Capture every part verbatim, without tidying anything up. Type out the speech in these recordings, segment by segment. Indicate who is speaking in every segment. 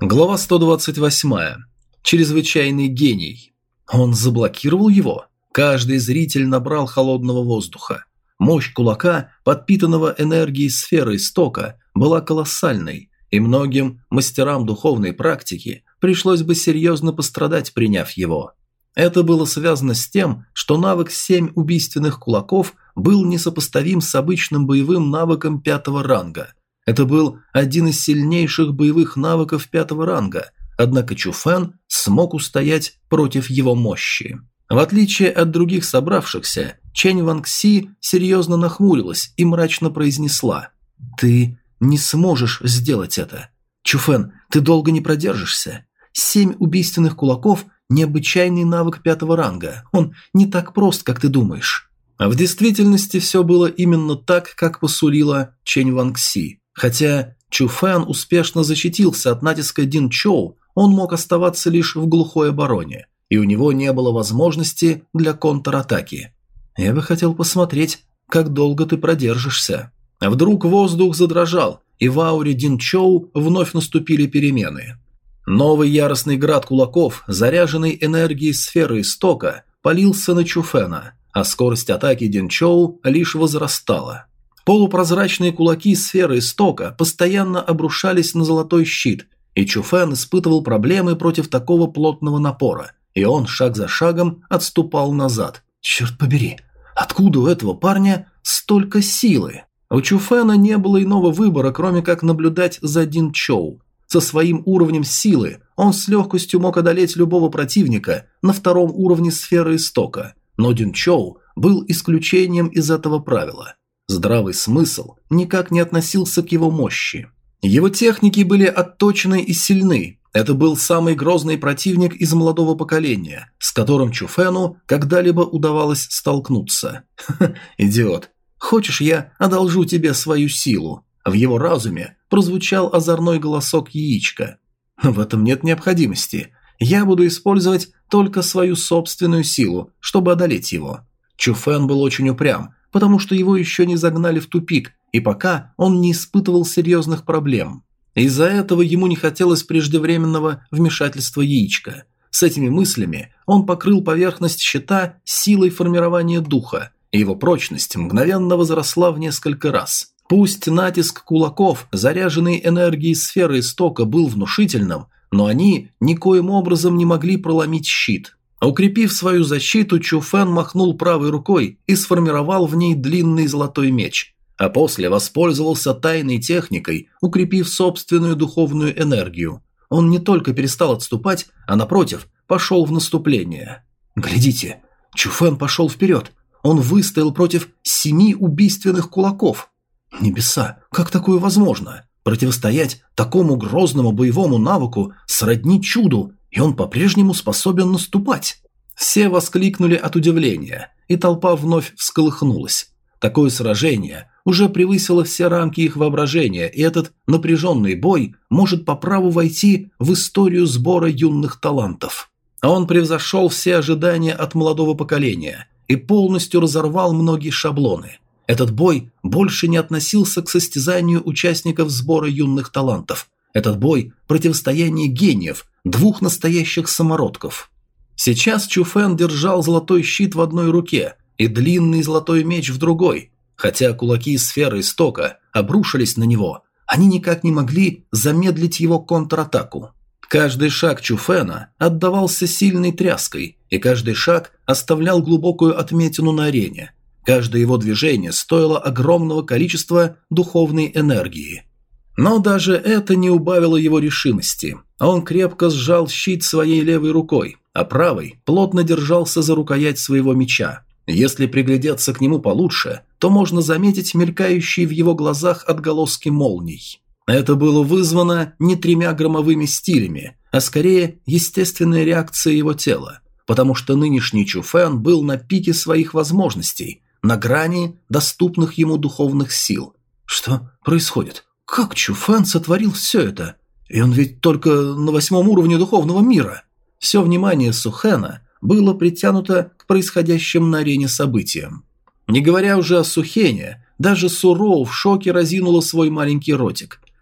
Speaker 1: Глава сто двадцать восемь. Чрезвычайный гений. Он заблокировал его? Каждый зритель набрал холодного воздуха. Мощь кулака, подпитанного энергией сферы истока, была колоссальной, и многим мастерам духовной практики пришлось бы серьезно пострадать, приняв его. Это было связано с тем, что навык семь убийственных кулаков был несопоставим с обычным боевым навыком пятого ранга. Это был один из сильнейших боевых навыков пятого ранга, однако Чу Фэн смог устоять против его мощи. В отличие от других собравшихся, Чэнь Ванкси серьезно нахмурилась и мрачно произнесла: «Ты не сможешь сделать это. Чу Фэн, ты долго не продержишься. Семь убийственных кулаков – необычайный навык пятого ранга. Он не так прост, как ты думаешь». А в действительности все было именно так, как посулила Чэнь Ванкси. Хотя Чу Фэн успешно защитился от натиска Дин Чоу, он мог оставаться лишь в глухой обороне, и у него не было возможности для контратаки. «Я бы хотел посмотреть, как долго ты продержишься». А вдруг воздух задрожал, и в ауре Дин Чоу вновь наступили перемены. Новый яростный град кулаков, заряженный энергией сферы истока, полился на Чу Фэна, а скорость атаки Дин Чоу лишь возрастала. Полупрозрачные кулаки сферы истока постоянно обрушались на золотой щит, и Чу Фэн испытывал проблемы против такого плотного напора, и он шаг за шагом отступал назад. Черт побери, откуда у этого парня столько силы? У Чу Фэна не было иного выбора, кроме как наблюдать за Дин Чоу. Со своим уровнем силы он с легкостью мог одолеть любого противника на втором уровне сферы истока, но Дин Чоу был исключением из этого правила. Здравый смысл никак не относился к его мощи. Его техники были отточены и сильны. Это был самый грозный противник из молодого поколения, с которым Чу Фэну когда-либо удавалось столкнуться. Ха-ха, идиот. Хочешь, я одолжу тебе свою силу? В его разуме прозвучал озорной голосок яичка. В этом нет необходимости. Я буду использовать только свою собственную силу, чтобы одолеть его. Чу Фэн был очень упрям, потому что его еще не загнали в тупик, и пока он не испытывал серьезных проблем. Из-за этого ему не хотелось преждевременного вмешательства яичка. С этими мыслями он покрыл поверхность щита силой формирования духа, и его прочность мгновенно возросла в несколько раз. Пусть натиск кулаков, заряженный энергией сферы истока, был внушительным, но они никоим образом не могли проломить щит. Укрепив свою защиту, Чу Фэн махнул правой рукой и сформировал в ней длинный золотой меч, а после воспользовался тайной техникой, укрепив собственную духовную энергию. Он не только перестал отступать, а напротив, пошел в наступление. Глядите, Чу Фэн пошел вперед. Он выстоял против семи убийственных кулаков. Небеса, как такое возможно? Противостоять такому грозному боевому навыку сродни чуду, и он по-прежнему способен наступать. Все воскликнули от удивления, и толпа вновь всколыхнулась. Такое сражение уже превысило все рамки их воображения, и этот напряженный бой может по праву войти в историю сбора юных талантов. Он превзошел все ожидания от молодого поколения и полностью разорвал многие шаблоны. Этот бой больше не относился к состязанию участников сбора юных талантов. Этот бой – противостояние гениев, двух настоящих самородков. Сейчас Чу Фэн держал золотой щит в одной руке и длинный золотой меч в другой. Хотя кулаки сферы истока обрушились на него, они никак не могли замедлить его контратаку. Каждый шаг Чу Фэна отдавался сильной тряской, и каждый шаг оставлял глубокую отметину на арене. Каждое его движение стоило огромного количества духовной энергии. Но даже это не убавило его решимости. Он крепко сжал щит своей левой рукой, а правой плотно держался за рукоять своего меча. Если приглядеться к нему получше, то можно заметить мелькающие в его глазах отголоски молний. Это было вызвано не тремя громовыми стилями, а скорее естественной реакцией его тела, потому что нынешний Чу Фэн был на пике своих возможностей, на грани доступных ему духовных сил. Что происходит? Как Чу Фэн сотворил все это? И он ведь только на восьмом уровне духовного мира. Все внимание Сухэна было притянуто к происходящим на арене событиям. Не говоря уже о Сухене, даже Суроу в шоке разинула свой маленький ротик.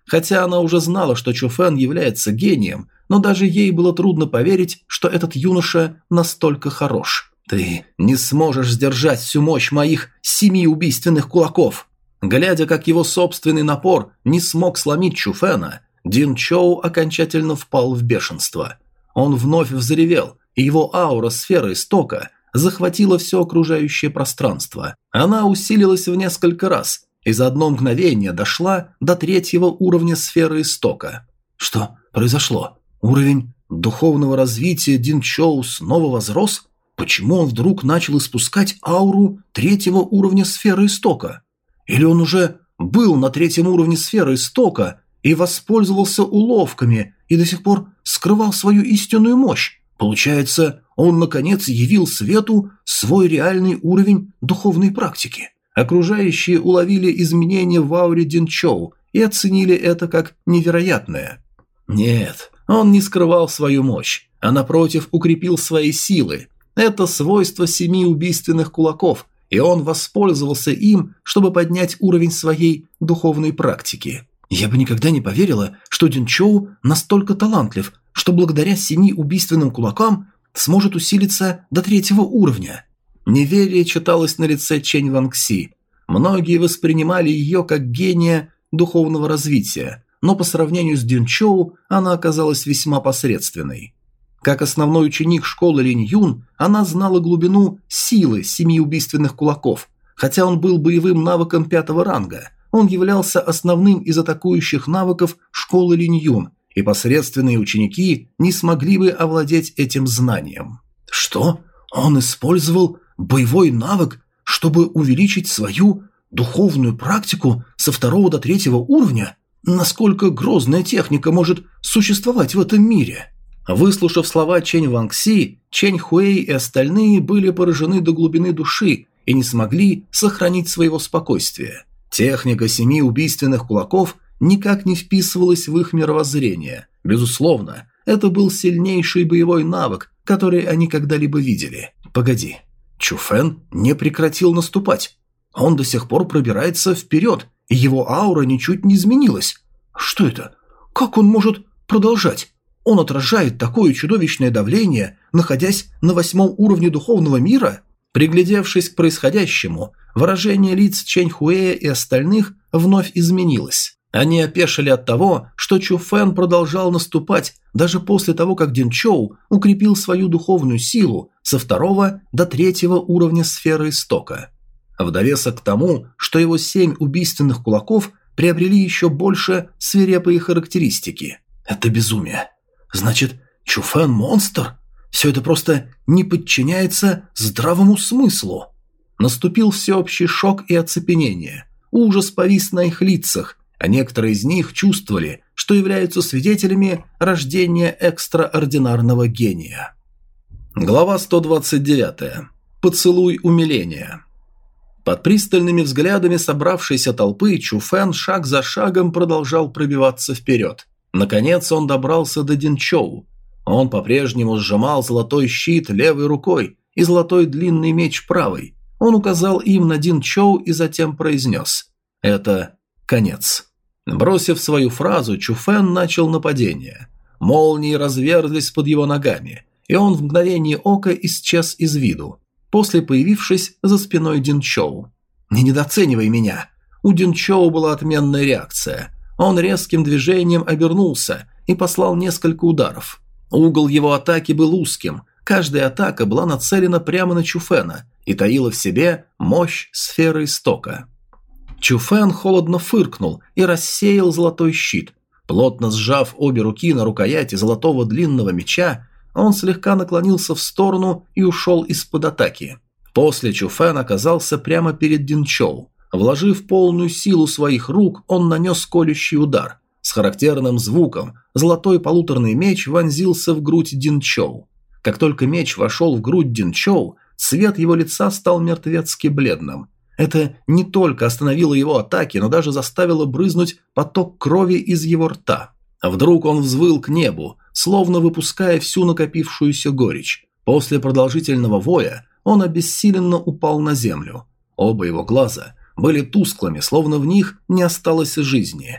Speaker 1: Хотя она уже знала, что Чу Фэн является гением, но даже ей было трудно поверить, что этот юноша настолько хорош. «Ты не сможешь сдержать всю мощь моих семи убийственных кулаков!» Глядя, как его собственный напор не смог сломить Чу Фэна, Дин Чоу окончательно впал в бешенство. Он вновь взревел, и его аура сферы истока захватила все окружающее пространство. Она усилилась в несколько раз и за одно мгновение дошла до третьего уровня сферы истока. Что произошло? Уровень духовного развития Дин Чоу снова возрос? Почему он вдруг начал испускать ауру третьего уровня сферы истока? Или он уже был на третьем уровне сферы истока и воспользовался уловками и до сих пор скрывал свою истинную мощь? Получается, он наконец явил свету свой реальный уровень духовной практики. Окружающие уловили изменения в ауре Дин Чоу и оценили это как невероятное. Нет, он не скрывал свою мощь, а напротив укрепил свои силы. Это свойство семи убийственных кулаков, и он воспользовался им, чтобы поднять уровень своей духовной практики. Я бы никогда не поверила, что Дин Чоу настолько талантлив, что благодаря семи убийственным кулакам сможет усилиться до третьего уровня. Неверие читалось на лице Чэнь Ванкси. Многие воспринимали ее как гения духовного развития, но по сравнению с Дин Чоу она оказалась весьма посредственной. Как основной ученик школы Линь Юн, она знала глубину силы семи убийственных кулаков. Хотя он был боевым навыком пятого ранга, он являлся основным из атакующих навыков школы Линь Юн, и посредственные ученики не смогли бы овладеть этим знанием. Что? Он использовал боевой навык, чтобы увеличить свою духовную практику со второго до третьего уровня? Насколько грозная техника может существовать в этом мире? Выслушав слова Чэнь Ванкси, Чэнь Хуэй и остальные были поражены до глубины души и не смогли сохранить своего спокойствия. Техника семи убийственных кулаков никак не вписывалась в их мировоззрение. Безусловно, это был сильнейший боевой навык, который они когда-либо видели. Погоди, Чу Фэн не прекратил наступать. Он до сих пор пробирается вперед, и его аура ничуть не изменилась. Что это? Как он может продолжать? Он отражает такое чудовищное давление, находясь на восьмом уровне духовного мира? Приглядевшись к происходящему, выражение лиц Чэнь Хуэя и остальных вновь изменилось. Они опешили от того, что Чу Фэн продолжал наступать даже после того, как Дин Чоу укрепил свою духовную силу со второго до третьего уровня сферы истока. В довесок к тому, что его семь убийственных кулаков приобрели еще больше свирепые характеристики. Это безумие. Значит, Чу Фэн монстр? Все это просто не подчиняется здравому смыслу. Наступил всеобщий шок и оцепенение. Ужас повис на их лицах, а некоторые из них чувствовали, что являются свидетелями рождения экстраординарного гения. Глава сто двадцать девять. Поцелуй умиления. Под пристальными взглядами собравшейся толпы Чу Фэн шаг за шагом продолжал пробиваться вперед. Наконец он добрался до Дин Чоу. Он по-прежнему сжимал золотой щит левой рукой и золотой длинный меч правой. Он указал им на Дин Чоу и затем произнес: «Это конец». Бросив свою фразу, Чу Фэн начал нападение. Молнии разверзлись под его ногами, и он в мгновение ока исчез из виду, после появившись за спиной Дин Чоу. «Не недооценивай меня». У Дин Чоу была отменная реакция. Он резким движением обернулся и послал несколько ударов. Угол его атаки был узким, каждая атака была нацелена прямо на Чу Фэна и таила в себе мощь сферы истока. Чу Фэн холодно фыркнул и рассеял золотой щит. Плотно сжав обе руки на рукояти золотого длинного меча, он слегка наклонился в сторону и ушел из-под атаки. После Чу Фэн оказался прямо перед Дин Чоу. Вложив полную силу своих рук, он нанес колющий удар. С характерным звуком золотой полуторный меч вонзился в грудь Дин Чоу. Как только меч вошел в грудь Дин Чоу, цвет его лица стал мертвецки бледным. Это не только остановило его атаки, но даже заставило брызнуть поток крови из его рта. Вдруг он взвыл к небу, словно выпуская всю накопившуюся горечь. После продолжительного воя он обессиленно упал на землю. Оба его глаза были тусклыми, словно в них не осталось жизни.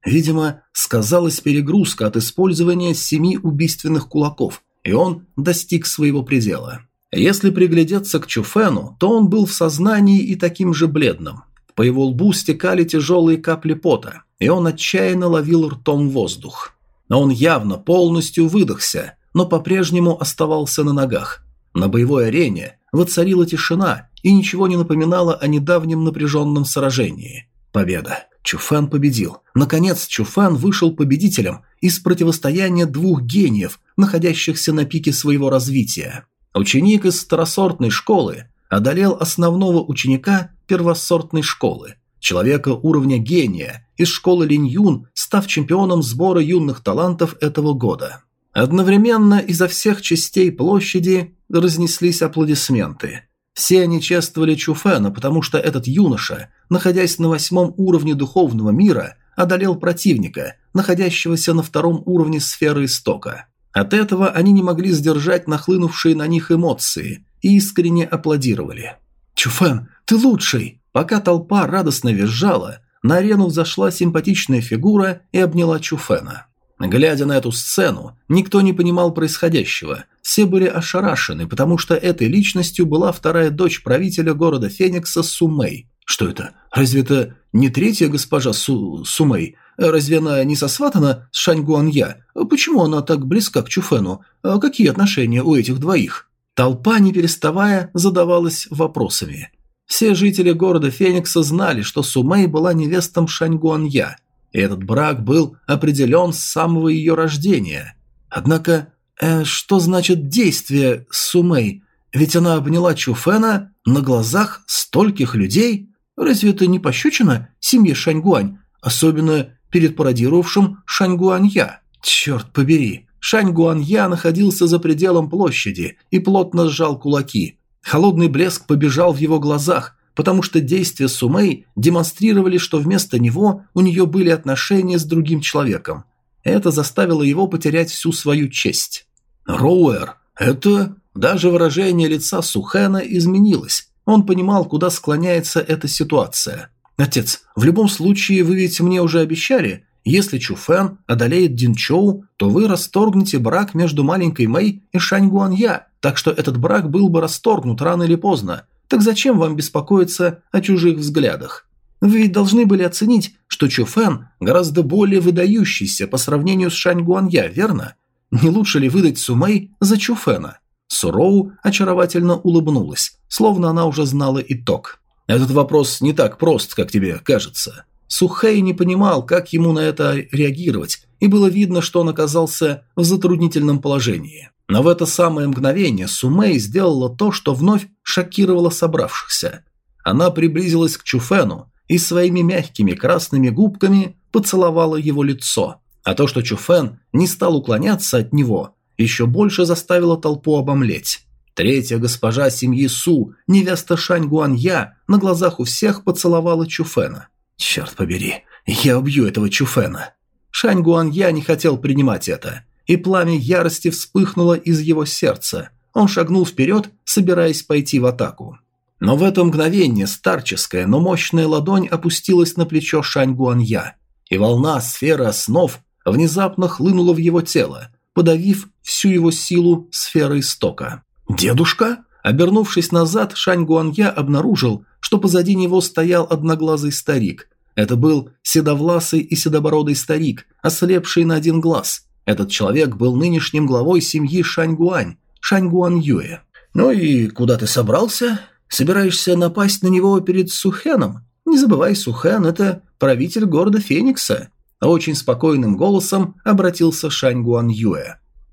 Speaker 1: Видимо, сказалась перегрузка от использования семи убийственных кулаков, и он достиг своего предела. Если приглядеться к Чуфену, то он был в сознании и таким же бледным. По его лбу стекали тяжелые капли пота, и он отчаянно ловил ртом воздух. Но он явно полностью выдохся, но по-прежнему оставался на ногах. На боевой арене воцарила тишина, и ничего не напоминало о недавнем напряженном сражении. Победа. Чуфен победил. Наконец, Чуфен вышел победителем из противостояния двух гениев, находящихся на пике своего развития. Ученик из второсортной школы одолел основного ученика первосортной школы, человека уровня гения из школы Линь-Юн, став чемпионом сбора юных талантов этого года. Одновременно изо всех частей площади разнеслись аплодисменты. Все они чествовали Чуфена, потому что этот юноша, находясь на восьмом уровне духовного мира, одолел противника, находящегося на втором уровне сферы истока. От этого они не могли сдержать нахлынувшие на них эмоции и искренне аплодировали. «Чуфен, ты лучший!» Пока толпа радостно визжала, на арену взошла симпатичная фигура и обняла Чуфена. Глядя на эту сцену, никто не понимал происходящего. Все были ошарашены, потому что этой личностью была вторая дочь правителя города Феникса Сумэй. Что это? Разве это не третья госпожа Су Сумэй? Разве она не сосватана с Шань Гуанья? Почему она так близка к Чуфену? Какие отношения у этих двоих? Толпа, не переставая, задавалась вопросами. Все жители города Феникса знали, что Сумэй была невестом Шань Гуанья, и этот брак был определен с самого ее рождения. Однако, э, что значит действие Сумэй? Ведь она обняла Чуфена на глазах стольких людей. Разве это не пощечина семье Шаньгуань, особенно перед пародировавшим Шаньгуанья? Черт побери, Шаньгуанья находился за пределом площади и плотно сжал кулаки. Холодный блеск побежал в его глазах, потому что действия Сумэй демонстрировали, что вместо него у нее были отношения с другим человеком. Это заставило его потерять всю свою честь. Роуэр, это... Даже выражение лица Сухена изменилось. Он понимал, куда склоняется эта ситуация. «Отец, в любом случае вы ведь мне уже обещали, если Чуфен одолеет Динчоу, то вы расторгнете брак между маленькой Мэй и Шань Гуанья, так что этот брак был бы расторгнут рано или поздно. Так зачем вам беспокоиться о чужих взглядах? Вы ведь должны были оценить, что Чуфен гораздо более выдающийся по сравнению с Шань Гуанья, верно? Не лучше ли выдать Сумэй за Чуфена?» Суроу очаровательно улыбнулась, словно она уже знала итог. «Этот вопрос не так прост, как тебе кажется». Сухэй не понимал, как ему на это реагировать, и было видно, что он оказался в затруднительном положении. Но в это самое мгновение Сумэй сделала то, что вновь шокировало собравшихся. Она приблизилась к Чуфену и своими мягкими красными губками поцеловала его лицо, а то, что Чуфен не стал уклоняться от него, еще больше заставило толпу обомлеть. Третья госпожа семьи Су, невеста Шань Гуанья, на глазах у всех поцеловала Чуфена. «Черт побери, я убью этого Чуфена!» Шань Гуанья не хотел принимать это, и пламя ярости вспыхнуло из его сердца. Он шагнул вперед, собираясь пойти в атаку. Но в это мгновение старческая, но мощная ладонь опустилась на плечо Шань Гуанья, и волна сферы основ внезапно хлынула в его тело, подавив всю его силу сферы истока. «Дедушка?» Обернувшись назад, Шань Гуанья обнаружил, что позади него стоял одноглазый старик. Это был седовласый и седобородый старик, ослепший на один глаз. Этот человек был нынешним главой семьи Шань Гуань, Шань Гуаньюэ. «Ну и куда ты собрался? Собираешься напасть на него перед Сухеном? Не забывай, Сухен – это правитель города Феникса». Очень спокойным голосом обратился Шань Гуаньюэ.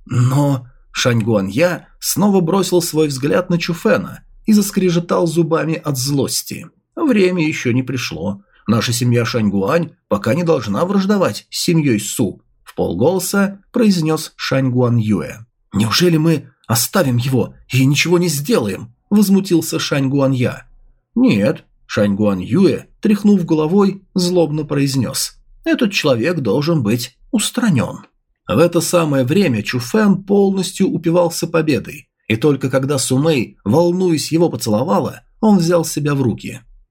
Speaker 1: Но Шань Гуанья снова бросил свой взгляд на Чуфена и заскрежетал зубами от злости. Время еще не пришло. Наша семья Шань Гуань пока не должна враждовать с семьей Су, вполголоса произнес Шань Гуаньюэ. «Неужели мы оставим его и ничего не сделаем?» возмутился Шань Гуанья. «Нет», Шань Гуаньюэ, тряхнув головой, злобно произнес. «Этот человек должен быть устранен». В это самое время Чуфен полностью упивался победой, и только когда Сумэй, волнуясь, его поцеловала, он взял себя в руки.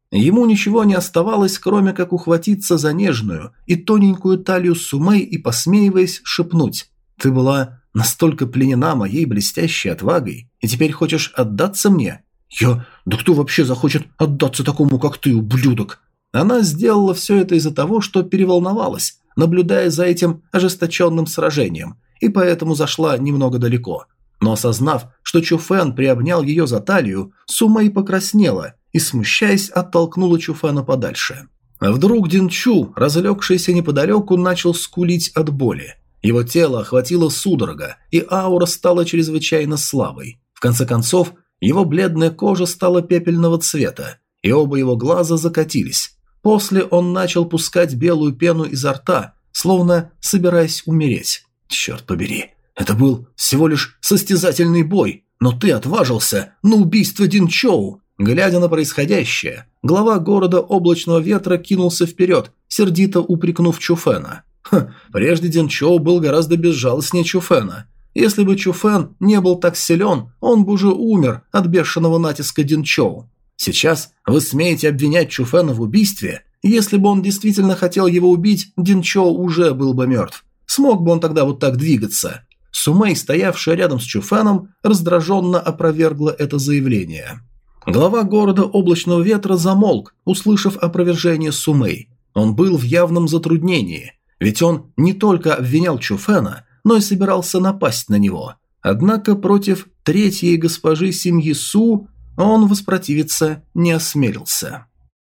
Speaker 1: Ему ничего не оставалось, кроме как ухватиться за нежную и тоненькую талию Сумэй и, посмеиваясь, шепнуть: «Ты была настолько пленена моей блестящей отвагой, и теперь хочешь отдаться мне?» «Я... Да кто вообще захочет отдаться такому, как ты, ублюдок?» Она сделала все это из-за того, что переволновалась, наблюдая за этим ожесточенным сражением, и поэтому зашла немного далеко. Но осознав, что Чуфэн приобнял ее за талию, Сумэй покраснела и, смущаясь, оттолкнула Чуфэна подальше. Вдруг Динчу, разлегшийся неподалеку, начал скулить от боли. Его тело охватило судорога, и аура стала чрезвычайно слабой. В конце концов, его бледная кожа стала пепельного цвета, и оба его глаза закатились. После он начал пускать белую пену изо рта, словно собираясь умереть. «Черт побери, это был всего лишь состязательный бой, но ты отважился на убийство Динчоу!» Глядя на происходящее, глава города Облачного Ветра кинулся вперед, сердито упрекнув Чуфэна. Ха, прежде Динчоу был гораздо безжалостнее Чуфэна. Если бы Чуфэн не был так силен, он бы уже умер от бешеного натиска Динчоу. Сейчас вы смеете обвинять Чуфэна в убийстве? Если бы он действительно хотел его убить, Динчоу уже был бы мертв. Смог бы он тогда вот так двигаться? Сумэй, стоявшая рядом с Чуфэном, раздраженно опровергла это заявление. Глава города Облачного Ветра замолк, услышав опровержение Сумэй. Он был в явном затруднении, ведь он не только обвинял Чуфэна, но и собирался напасть на него. Однако против третьей госпожи семьи Су он воспротивиться не осмелился.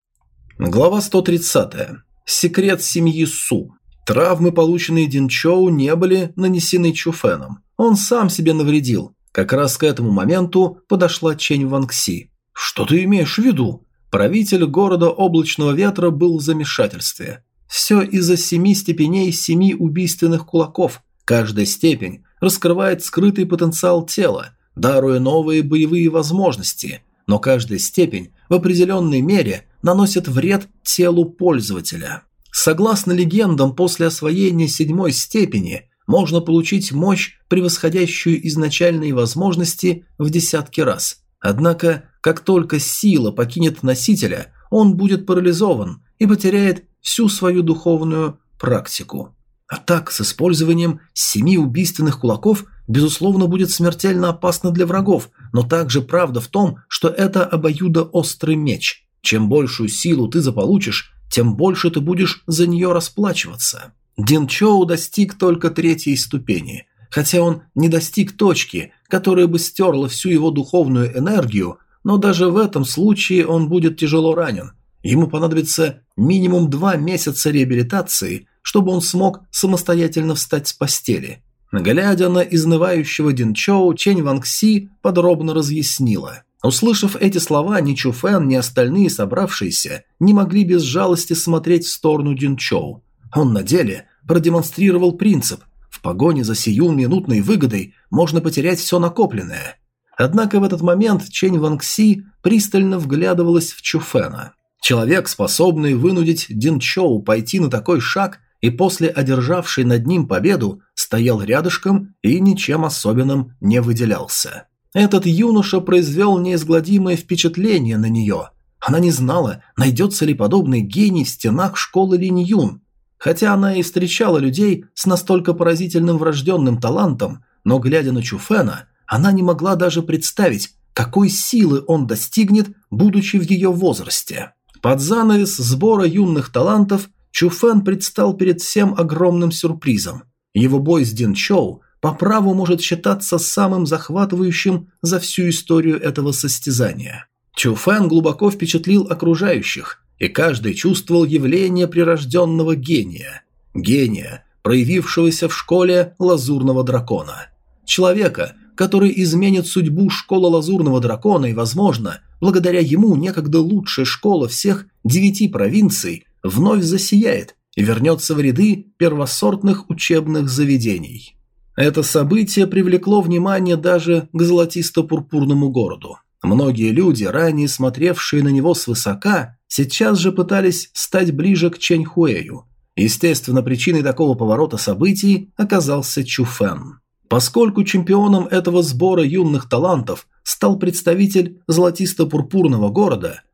Speaker 1: Глава сто тридцатая. Секрет семьи Су. Травмы, полученные Динчоу, не были нанесены Чуфэном. Он сам себе навредил. Как раз к этому моменту подошла Чэнь Ванкси. «Что ты имеешь в виду?» Правитель города Облачного Ветра был в замешательстве. Все из-за семи степеней семи убийственных кулаков. Каждая степень раскрывает скрытый потенциал тела, даруя новые боевые возможности, но каждая степень в определенной мере наносит вред телу пользователя. Согласно легендам, после освоения седьмой степени можно получить мощь, превосходящую изначальные возможности в десятки раз. Однако, как только сила покинет носителя, он будет парализован и потеряет всю свою духовную практику. А так, с использованием семи убийственных кулаков, безусловно, будет смертельно опасно для врагов, но также правда в том, что это обоюдоострый меч. Чем большую силу ты заполучишь, тем больше ты будешь за нее расплачиваться. Динчоу достиг только третьей ступени. Хотя он не достиг точки, которая бы стерла всю его духовную энергию, но даже в этом случае он будет тяжело ранен. Ему понадобится минимум два месяца реабилитации, чтобы он смог самостоятельно встать с постели. Глядя на изнывающего Динчоу, Чэнь Ванкси подробно разъяснила. Услышав эти слова, ни Чуфэн, ни остальные собравшиеся не могли без жалости смотреть в сторону Динчоу. Он на деле продемонстрировал принцип: в погоне за сиюминутной выгодой можно потерять все накопленное. Однако в этот момент Чэнь Ванкси пристально вглядывалась в Чуфэна. Человек, способный вынудить Динчоу пойти на такой шаг и после одержавшей над ним победу, стоял рядышком и ничем особенным не выделялся. Этот юноша произвел неизгладимое впечатление на нее. Она не знала, найдется ли подобный гений в стенах школы Линь-Юн. Хотя она и встречала людей с настолько поразительным врожденным талантом, но, глядя на Чуфэна, она не могла даже представить, какой силы он достигнет, будучи в ее возрасте. Под занавес сбора юных талантов Чуфэн предстал перед всем огромным сюрпризом. Его бой с Динчоу по праву может считаться самым захватывающим за всю историю этого состязания. Чуфэн глубоко впечатлил окружающих, и каждый чувствовал явление прирожденного гения. Гения, проявившегося в школе Лазурного Дракона. Человека, который изменит судьбу школы Лазурного Дракона, и, возможно, благодаря ему некогда лучшая школа всех девяти провинций вновь засияет и вернется в ряды первосортных учебных заведений. Это событие привлекло внимание даже к золотисто-пурпурному городу. Многие люди, ранее смотревшие на него свысока, сейчас же пытались стать ближе к Чэньхуэю. Естественно, причиной такого поворота событий оказался Чуфэн. Поскольку чемпионом этого сбора юных талантов стал представитель золотисто-пурпурного города,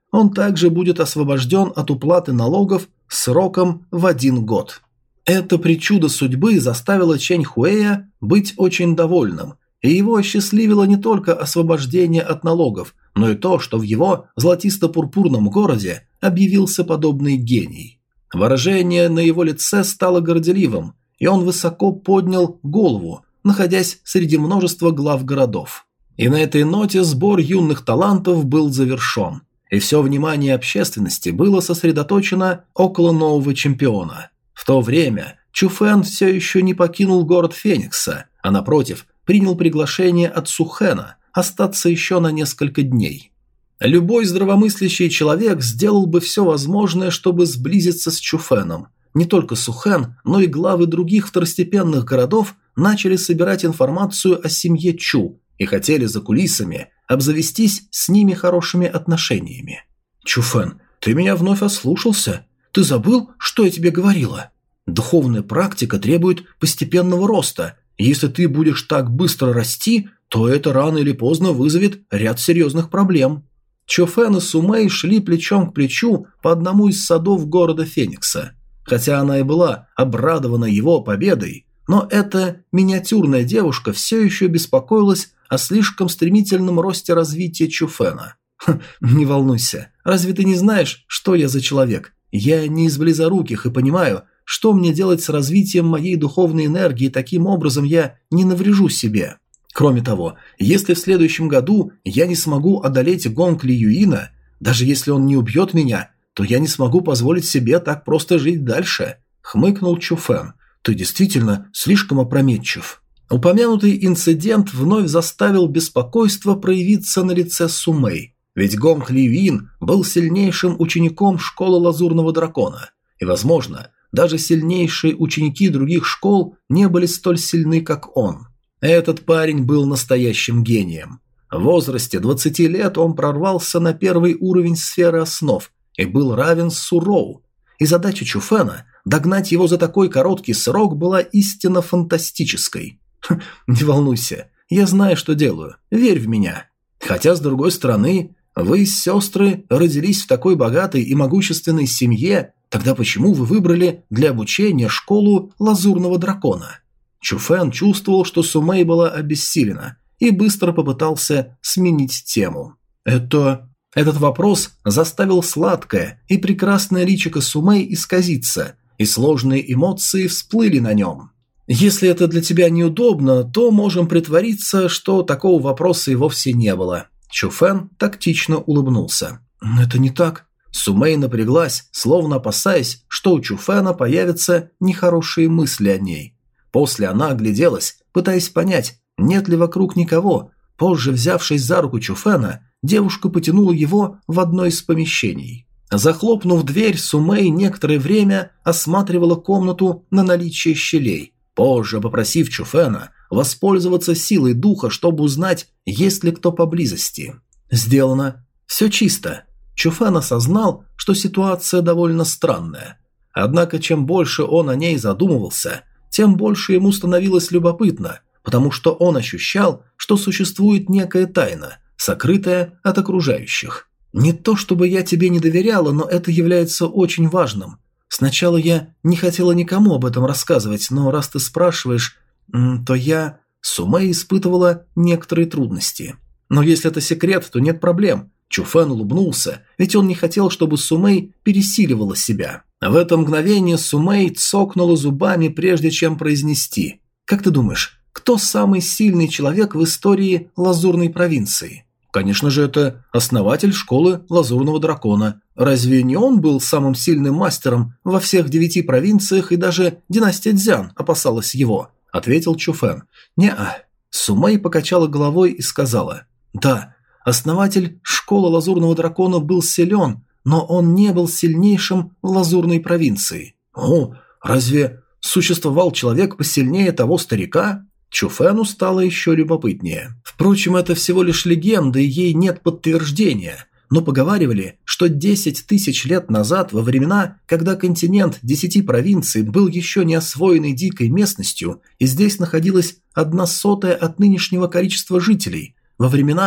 Speaker 1: он также будет освобожден от уплаты налогов сроком в один год. Это причуда судьбы заставило Чэнь Хуэя быть очень довольным, и его осчастливило не только освобождение от налогов, но и то, что в его золотисто-пурпурном городе объявился подобный гений. Выражение на его лице стало горделивым, и он высоко поднял голову, находясь среди множества глав городов. И на этой ноте сбор юных талантов был завершен, и все внимание общественности было сосредоточено около нового чемпиона. В то время Чуфэн все еще не покинул город Феникса, а напротив, принял приглашение от Сухэна остаться еще на несколько дней. Любой здравомыслящий человек сделал бы все возможное, чтобы сблизиться с Чуфэном. Не только Сухэн, но и главы других второстепенных городов начали собирать информацию о семье Чу и хотели за кулисами обзавестись с ними хорошими отношениями. «Чуфэн, ты меня вновь ослушался? Ты забыл, что я тебе говорила? Духовная практика требует постепенного роста. Если ты будешь так быстро расти, то это рано или поздно вызовет ряд серьезных проблем». Чуфэн и Сумэй шли плечом к плечу по одному из садов города Феникса. Хотя она и была обрадована его победой, но эта миниатюрная девушка все еще беспокоилась о слишком стремительном росте развития Чуфэна. «Хм, не волнуйся, разве ты не знаешь, что я за человек? Я не из близоруких и понимаю, что мне делать с развитием моей духовной энергии, таким образом я не наврежу себе. Кроме того, если в следующем году я не смогу одолеть Гонг Ли Юина, даже если он не убьет меня, то я не смогу позволить себе так просто жить дальше», – хмыкнул Чуфэн. «Ты действительно слишком опрометчив». Упомянутый инцидент вновь заставил беспокойство проявиться на лице Сумэй, ведь Гонг Ли Юин был сильнейшим учеником школы Лазурного Дракона, и, возможно, даже сильнейшие ученики других школ не были столь сильны, как он. Этот парень был настоящим гением. В возрасте двадцати лет он прорвался на первый уровень сферы основ и был равен Суроу, и задача Чуфэна – догнать его за такой короткий срок была истинно фантастической. «Не волнуйся, я знаю, что делаю, верь в меня. Хотя, с другой стороны, вы, сестры, родились в такой богатой и могущественной семье, тогда почему вы выбрали для обучения школу Лазурного Дракона?» Чуфэн чувствовал, что Сумэй была обессилена, и быстро попытался сменить тему. «Это...» Этот вопрос заставил сладкое и прекрасное личико Сумэй исказиться, и сложные эмоции всплыли на нем. «Если это для тебя неудобно, то можем притвориться, что такого вопроса и вовсе не было». Чуфэн тактично улыбнулся. «Это не так». Сумэй напряглась, словно опасаясь, что у Чуфэна появятся нехорошие мысли о ней. После она огляделась, пытаясь понять, нет ли вокруг никого. Позже, взявшись за руку Чуфэна, девушка потянула его в одно из помещений. Захлопнув дверь, Сумэй некоторое время осматривала комнату на наличие щелей, позже попросив Чуфэна воспользоваться силой духа, чтобы узнать, есть ли кто поблизости. Сделано. Все чисто. Чуфэн осознал, что ситуация довольно странная. Однако, чем больше он о ней задумывался, тем больше ему становилось любопытно, потому что он ощущал, что существует некая тайна, сокрытая от окружающих. «Не то чтобы я тебе не доверяла, но это является очень важным. Сначала я не хотела никому об этом рассказывать, но раз ты спрашиваешь, то я...» Сумэй испытывала некоторые трудности. «Но если это секрет, то нет проблем». Чуфэн улыбнулся, ведь он не хотел, чтобы Сумэй пересиливала себя. В это мгновение Сумэй цокнула зубами, прежде чем произнести: «Как ты думаешь, кто самый сильный человек в истории Лазурной провинции?» «Конечно же, это основатель школы Лазурного Дракона. Разве не он был самым сильным мастером во всех девяти провинциях, и даже династия Цзян опасалась его?» – ответил Чуфэн. «Не-а». Сумэй покачала головой и сказала: «Да, основатель школы Лазурного Дракона был силен, но он не был сильнейшим в Лазурной провинции». «О, разве существовал человек посильнее того старика?» Чуфэну стало еще любопытнее. Впрочем, это всего лишь легенда, и ей нет подтверждения. Но поговаривали, что десять тысяч лет назад, во времена, когда континент десяти провинций был еще не освоенной дикой местностью, и здесь находилась одна сотая от нынешнего количества жителей, во времена,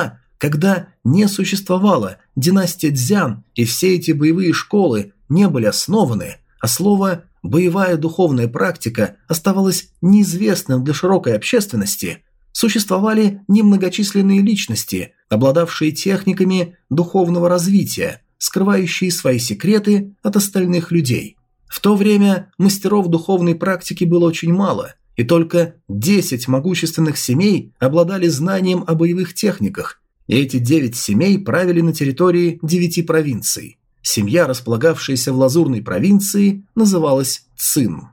Speaker 1: когда не существовала династия Цзян и все эти боевые школы не были основаны, а слово «боевая духовная практика» оставалось неизвестным для широкой общественности, существовали немногочисленные личности, обладавшие техниками духовного развития, скрывающие свои секреты от остальных людей. В то время мастеров духовной практики было очень мало, и только десять могущественных семей обладали знанием о боевых техниках, и эти девять семей правили на территории девяти провинций. Семья, располагавшаяся в Лазурной провинции, называлась Цин.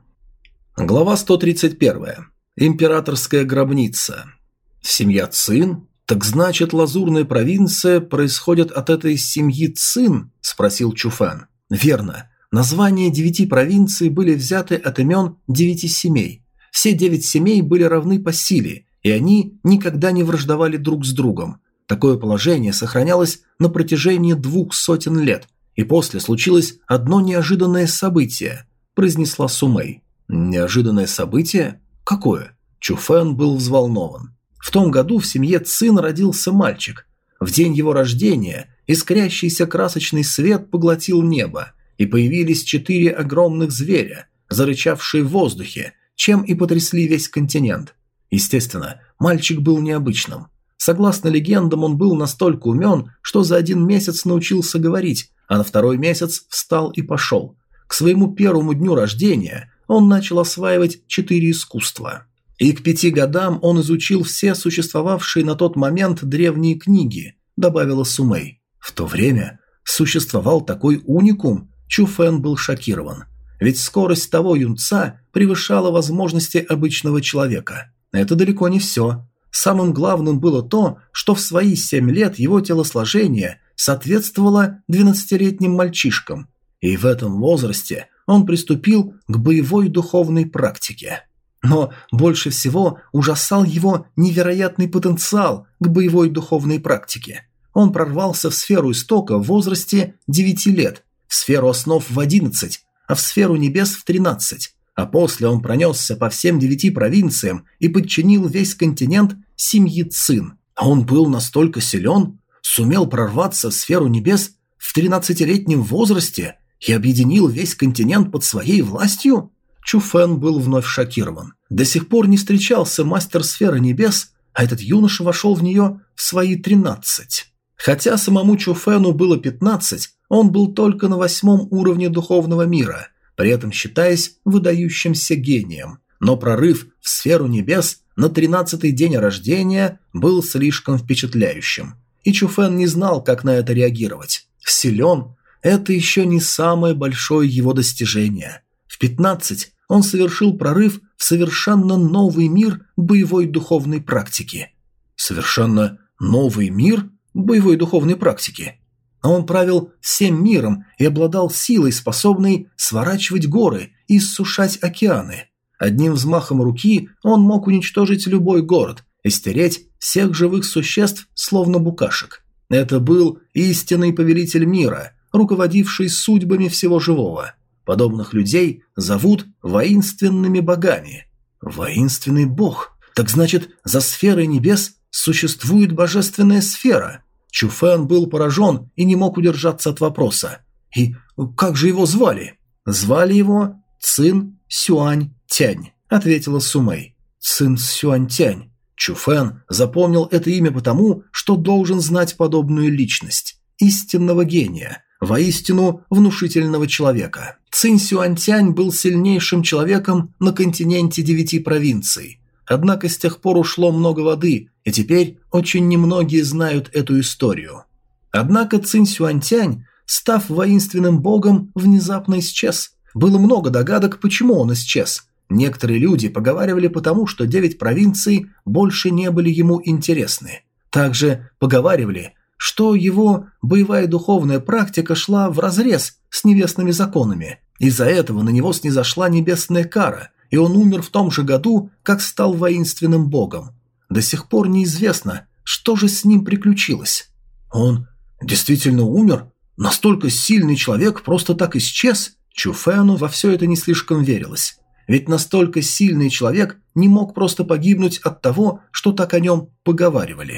Speaker 1: Глава сто тридцать первая. Императорская гробница. Семья Цин? Так значит, Лазурная провинция происходит от этой семьи Цин? Спросил Чуфэн. Верно. Названия девяти провинций были взяты от имен девяти семей. Все девять семей были равны по силе, и они никогда не враждовали друг с другом. Такое положение сохранялось на протяжении двух сотен лет, и после случилось одно неожиданное событие, произнесла Сумэй. Неожиданное событие? Какое? Чуфэн был взволнован. В том году в семье Цин родился мальчик. В день его рождения искрящийся красочный свет поглотил небо, и появились четыре огромных зверя, зарычавшие в воздухе, чем и потрясли весь континент. Естественно, мальчик был необычным. Согласно легендам, он был настолько умен, что за один месяц научился говорить, а на второй месяц встал и пошел. К своему первому дню рождения он начал осваивать четыре искусства. И к пяти годам он изучил все существовавшие на тот момент древние книги, добавила Сумэй. В то время существовал такой уникум. Чуфэн был шокирован. Ведь скорость того юнца превышала возможности обычного человека. Это далеко не все. Самым главным было то, что в свои семь лет его телосложение соответствовало двенадцатилетним мальчишкам, и в этом возрасте он приступил к боевой духовной практике. Но больше всего ужасал его невероятный потенциал к боевой духовной практике. Он прорвался в сферу истока в возрасте девяти лет, в сферу основ в одиннадцать, а в сферу небес в тринадцать, а после он пронесся по всем девяти провинциям и подчинил весь континент семьи Цин. А он был настолько силен, сумел прорваться в сферу небес в тринадцатилетнем возрасте и объединил весь континент под своей властью? Чуфэн был вновь шокирован. До сих пор не встречался мастер сферы небес, а этот юноша вошел в нее в свои тринадцать. Хотя самому Чуфэну было пятнадцать, он был только на восьмом уровне духовного мира, при этом считаясь выдающимся гением. Но прорыв в сферу небес на тринадцатый день рождения был слишком впечатляющим, и Чуфэн не знал, как на это реагировать. Силен – это еще не самое большое его достижение. В пятнадцать он совершил прорыв в совершенно новый мир боевой духовной практики. Совершенно новый мир боевой духовной практики. Он правил всем миром и обладал силой, способной сворачивать горы и иссушать океаны. Одним взмахом руки он мог уничтожить любой город и стереть всех живых существ, словно букашек. Это был истинный повелитель мира, руководивший судьбами всего живого. Подобных людей зовут воинственными богами. Воинственный бог? Так значит, за сферой небес существует божественная сфера? Чуфэн был поражен и не мог удержаться от вопроса. И как же его звали? Звали его Цин Сюань Тянь, ответила Сумэй. Цин Сюань Тянь. Чуфэн запомнил это имя потому, что должен знать подобную личность. Истинного гения, воистину внушительного человека. Цин Сюань Тянь был сильнейшим человеком на континенте девяти провинций. Однако с тех пор ушло много воды, и теперь очень немногие знают эту историю. Однако Цин Сюаньтянь, став воинственным богом, внезапно исчез. Было много догадок, почему он исчез. Некоторые люди поговаривали потому, что девять провинций больше не были ему интересны. Также поговаривали, что его боевая духовная практика шла вразрез с небесными законами. Из-за этого на него снизошла небесная кара, и он умер в том же году, как стал воинственным богом. До сих пор неизвестно, что же с ним приключилось. Он действительно умер? Настолько сильный человек просто так исчез? Чуфэну во все это не слишком верилось. Ведь настолько сильный человек не мог просто погибнуть от того, что так о нем поговаривали.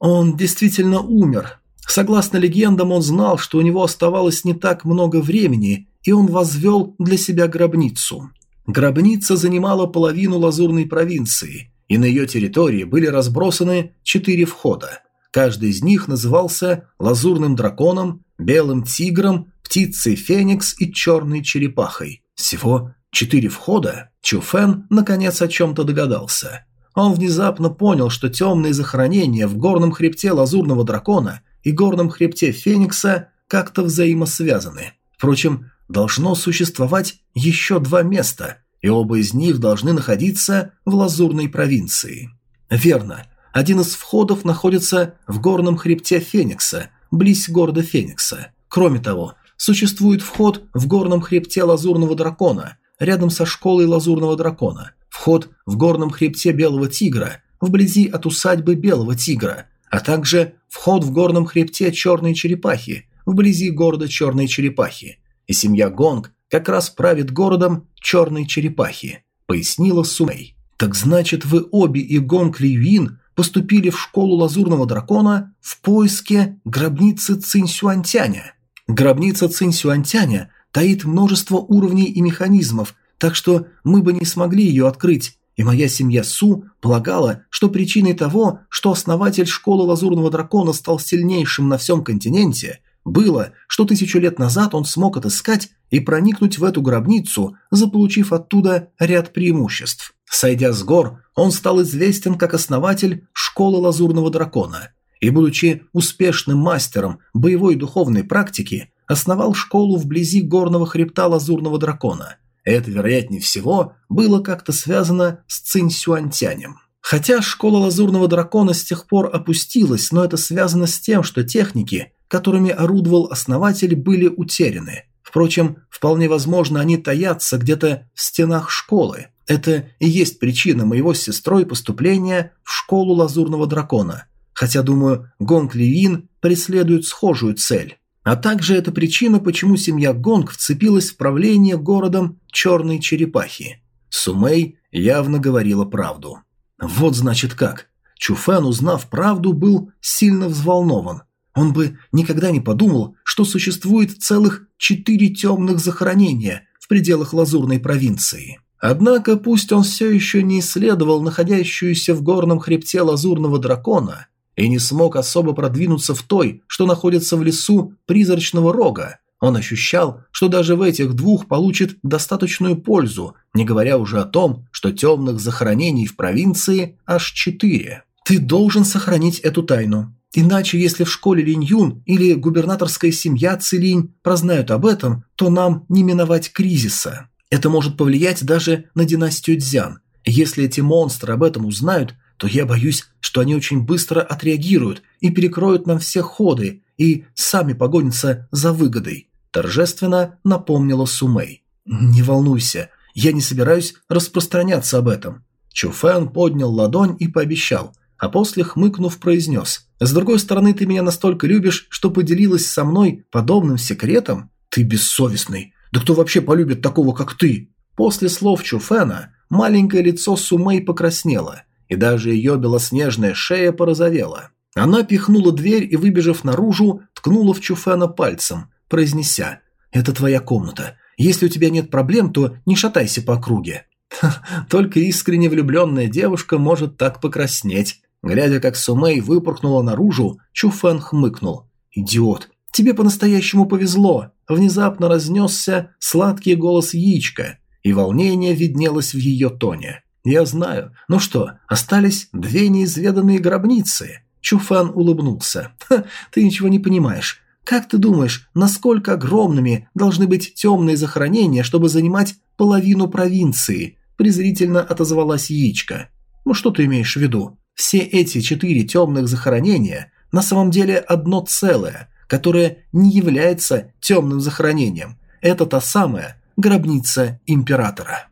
Speaker 1: Он действительно умер. Согласно легендам, он знал, что у него оставалось не так много времени, и он возвел для себя гробницу. Гробница занимала половину Лазурной провинции, и на ее территории были разбросаны четыре входа. Каждый из них назывался Лазурным драконом, Белым тигром, Птицей Феникс и Черной черепахой. Всего четыре входа? Чу Фэн наконец о чем-то догадался. Он внезапно понял, что темные захоронения в горном хребте Лазурного дракона и горном хребте Феникса как-то взаимосвязаны. Впрочем, должно существовать еще два места, и оба из них должны находиться в Лазурной провинции. Верно, один из входов находится в горном хребте Феникса, близ города Феникса. Кроме того, существует вход в горном хребте Лазурного дракона, рядом со школой Лазурного дракона, вход в горном хребте Белого тигра, вблизи от усадьбы Белого тигра, а также вход в горном хребте Черной черепахи, вблизи города Черной черепахи. И семья Гонг как раз правит городом Черной черепахи, пояснила Сумэй. Так значит, вы обе и Гонг Лиюин поступили в школу Лазурного дракона в поиске гробницы Цинь-Сюантяня. Гробница Цинь-Сюантяня таит множество уровней и механизмов, так что мы бы не смогли ее открыть, и моя семья Су полагала, что причиной того, что основатель школы Лазурного дракона стал сильнейшим на всем континенте, было, что тысячу лет назад он смог отыскать и проникнуть в эту гробницу, заполучив оттуда ряд преимуществ. Сойдя с гор, он стал известен как основатель школы Лазурного дракона, и, будучи успешным мастером боевой и духовной практики, основал школу вблизи горного хребта Лазурного дракона. Это, вероятнее всего, было как-то связано с Цинь-Сюантянем. Хотя школа Лазурного дракона с тех пор опустилась, но это связано с тем, что техники, которыми орудовал основатель, были утеряны. Впрочем, вполне возможно, они таятся где-то в стенах школы. Это и есть причина моего с сестрой поступления в школу Лазурного дракона. Хотя, думаю, Гонг Лиюин преследует схожую цель. А также это причина, почему семья Гонг вцепилась в правление городом Черной черепахи. Сумэй явно говорила правду. Вот значит как. Чу Фэн, узнав правду, был сильно взволнован. Он бы никогда не подумал, что существует целых четыре темных захоронения в пределах Лазурной провинции. Однако, пусть он все еще не исследовал находящуюся в горном хребте Лазурного дракона и не смог особо продвинуться в той, что находится в лесу Призрачного Рога, он ощущал, что даже в этих двух получит достаточную пользу, не говоря уже о том, что темных захоронений в провинции аж четыре. Ты должен сохранить эту тайну. Иначе, если в школе Линь-Юн или губернаторская семья Цилинь прознают об этом, то нам не миновать кризиса. Это может повлиять даже на династию Цзян. Если эти монстры об этом узнают, то я боюсь, что они очень быстро отреагируют и перекроют нам все ходы и сами погонятся за выгодой», – торжественно напомнила Сумэй. «Не волнуйся, я не собираюсь распространяться об этом». Чу Фэн поднял ладонь и пообещал, а после, хмыкнув, произнес: «С другой стороны, ты меня настолько любишь, что поделилась со мной подобным секретом? Ты бессовестный. Да кто вообще полюбит такого, как ты?» После слов Чу Фэна маленькое лицо Сумэй покраснело, и даже ее белоснежная шея порозовела. Она пихнула дверь и, выбежав наружу, ткнула в Чу Фэна пальцем, произнеся: «Это твоя комната. Если у тебя нет проблем, то не шатайся по округе». Только искренне влюбленная девушка может так покраснеть. Глядя, как Сумэй выпорхнула наружу, Чу Фэн хмыкнул. «Идиот, тебе по-настоящему повезло!» Внезапно разнесся сладкий голос яичка, и волнение виднелось в ее тоне. «Я знаю. Ну что, остались две неизведанные гробницы?» Чу Фэн улыбнулся. «Ха, ты ничего не понимаешь. Как ты думаешь, насколько огромными должны быть темные захоронения, чтобы занимать половину провинции?» Презрительно отозвалась яичко. «Ну что ты имеешь в виду? Все эти четыре темных захоронения на самом деле одно целое, которое не является темным захоронением. Это та самая гробница императора».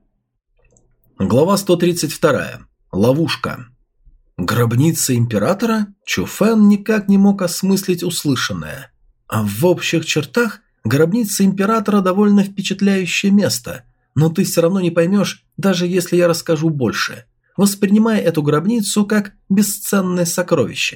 Speaker 1: Глава сто тридцать два. Ловушка. Гробница императора? Чу Фэн никак не мог осмыслить услышанное. А в общих чертах гробница императора довольно впечатляющее место, но ты все равно не поймешь, даже если я расскажу больше. Воспринимай эту гробницу как бесценное сокровище.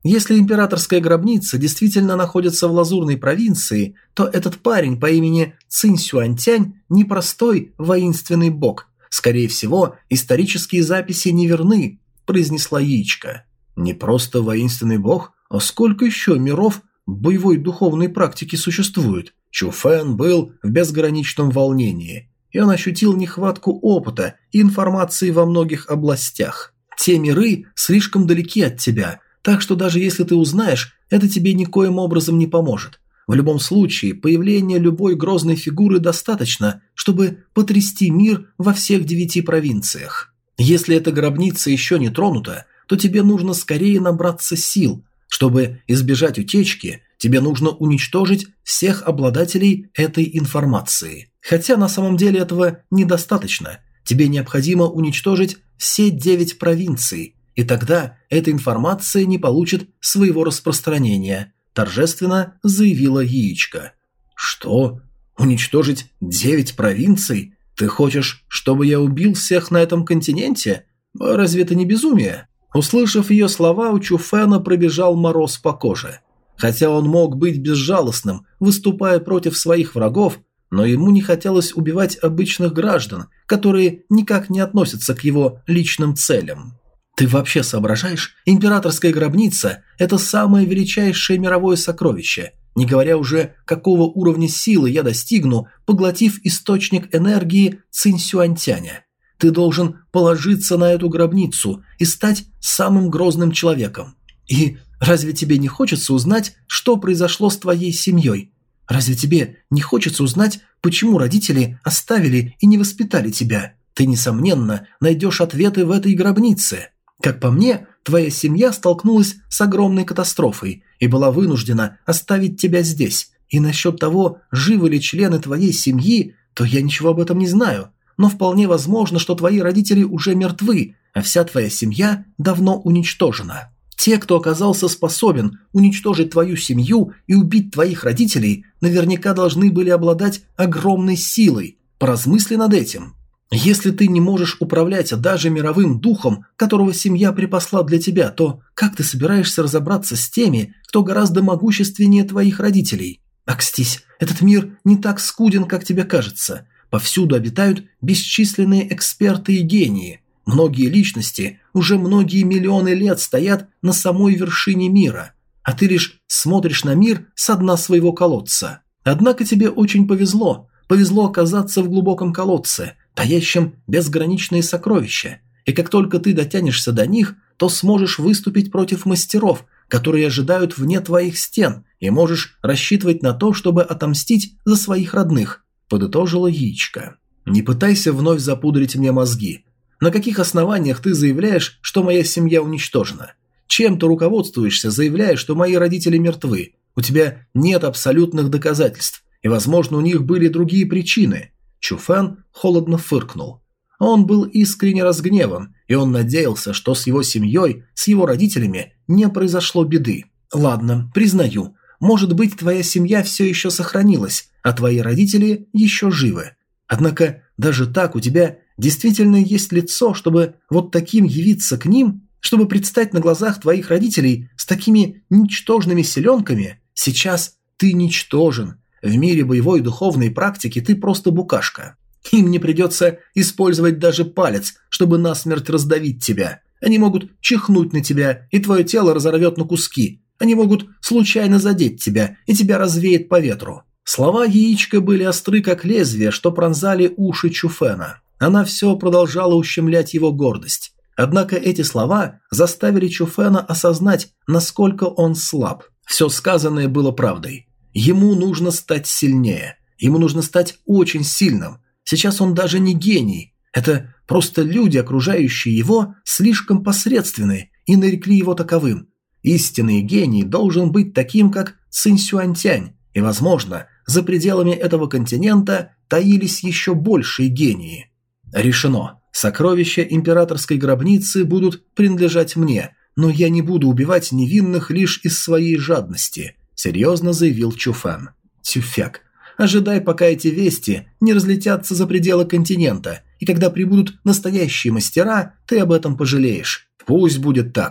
Speaker 1: Если императорская гробница действительно находится в Лазурной провинции, то этот парень по имени Цинь Сюаньтянь не простой воинственный бог. Скорее всего, исторические записи не верны, произнесла яичко. Не просто воинственный бог, а сколько еще миров боевой духовной практики существует? Чу Фэн был в безграничном волнении, и он ощутил нехватку опыта и информации во многих областях. Те миры слишком далеки от тебя, так что даже если ты узнаешь, это тебе никоим образом не поможет. В любом случае, появление любой грозной фигуры достаточно, чтобы потрясти мир во всех девяти провинциях. Если эта гробница еще не тронута, то тебе нужно скорее набраться сил. Чтобы избежать утечки, тебе нужно уничтожить всех обладателей этой информации. Хотя на самом деле этого недостаточно. Тебе необходимо уничтожить все девять провинций, и тогда эта информация не получит своего распространения, торжественно заявила яичко. Что? Уничтожить девять провинций? Ты хочешь, чтобы я убил всех на этом континенте? Разве это не безумие? Услышав ее слова, у Чу Фэна пробежал мороз по коже. Хотя он мог быть безжалостным, выступая против своих врагов, но ему не хотелось убивать обычных граждан, которые никак не относятся к его личным целям. Ты вообще соображаешь? Императорская гробница – это самое величайшее мировое сокровище, не говоря уже, какого уровня силы я достигну, поглотив источник энергии Цинь Сюаньтяня. Ты должен положиться на эту гробницу и стать самым грозным человеком. И разве тебе не хочется узнать, что произошло с твоей семьей? Разве тебе не хочется узнать, почему родители оставили и не воспитали тебя? Ты, несомненно, найдешь ответы в этой гробнице. Как по мне, твоя семья столкнулась с огромной катастрофой и была вынуждена оставить тебя здесь. И насчет того, живы ли члены твоей семьи, то я ничего об этом не знаю. Но вполне возможно, что твои родители уже мертвы, а вся твоя семья давно уничтожена. Те, кто оказался способен уничтожить твою семью и убить твоих родителей, наверняка должны были обладать огромной силой. Поразмысли над этим. Если ты не можешь управлять даже мировым духом, которого семья припасла для тебя, то как ты собираешься разобраться с теми, кто гораздо могущественнее твоих родителей? Акстись, этот мир не так скуден, как тебе кажется. Повсюду обитают бесчисленные эксперты и гении. Многие личности уже многие миллионы лет стоят на самой вершине мира, а ты лишь смотришь на мир со дна своего колодца. Однако тебе очень повезло. Повезло оказаться в глубоком колодце, таящем безграничные сокровища, и как только ты дотянешься до них, то сможешь выступить против мастеров, которые ожидают вне твоих стен, и можешь рассчитывать на то, чтобы отомстить за своих родных, подытожила яичко. Не пытайся вновь запудрить мне мозги. На каких основаниях ты заявляешь, что моя семья уничтожена? Чем ты руководствуешься, заявляя, что мои родители мертвы? У тебя нет абсолютных доказательств, и, возможно, у них были другие причины. Чу Фэн холодно фыркнул. Он был искренне разгневан, и он надеялся, что с его семьей, с его родителями не произошло беды. Ладно, признаю, может быть, твоя семья все еще сохранилась, а твои родители еще живы. Однако даже так у тебя действительно есть лицо, чтобы вот таким явиться к ним, чтобы предстать на глазах твоих родителей с такими ничтожными селенками? Сейчас ты ничтожен. В мире боевой духовной практики ты просто букашка. Им не придется использовать даже палец, чтобы насмерть раздавить тебя. Они могут чихнуть на тебя, и твое тело разорвет на куски. Они могут случайно задеть тебя, и тебя развеет по ветру. Слова яичка были остры, как лезвие, что пронзали уши Чу Фэна. Она все продолжала ущемлять его гордость. Однако эти слова заставили Чу Фэна осознать, насколько он слаб. Все сказанное было правдой. Ему нужно стать сильнее. Ему нужно стать очень сильным. Сейчас он даже не гений. Это просто люди, окружающие его, слишком посредственны и нарекли его таковым. Истинный гений должен быть таким, как Цинь Сюаньтянь. И, возможно, за пределами этого континента таились еще большие гении. Решено. Сокровища императорской гробницы будут принадлежать мне, но я не буду убивать невинных лишь из своей жадности, серьезно заявил Чу Фэн. Тюфяк. Ожидай, пока эти вести не разлетятся за пределы континента, и когда прибудут настоящие мастера, ты об этом пожалеешь. Пусть будет так.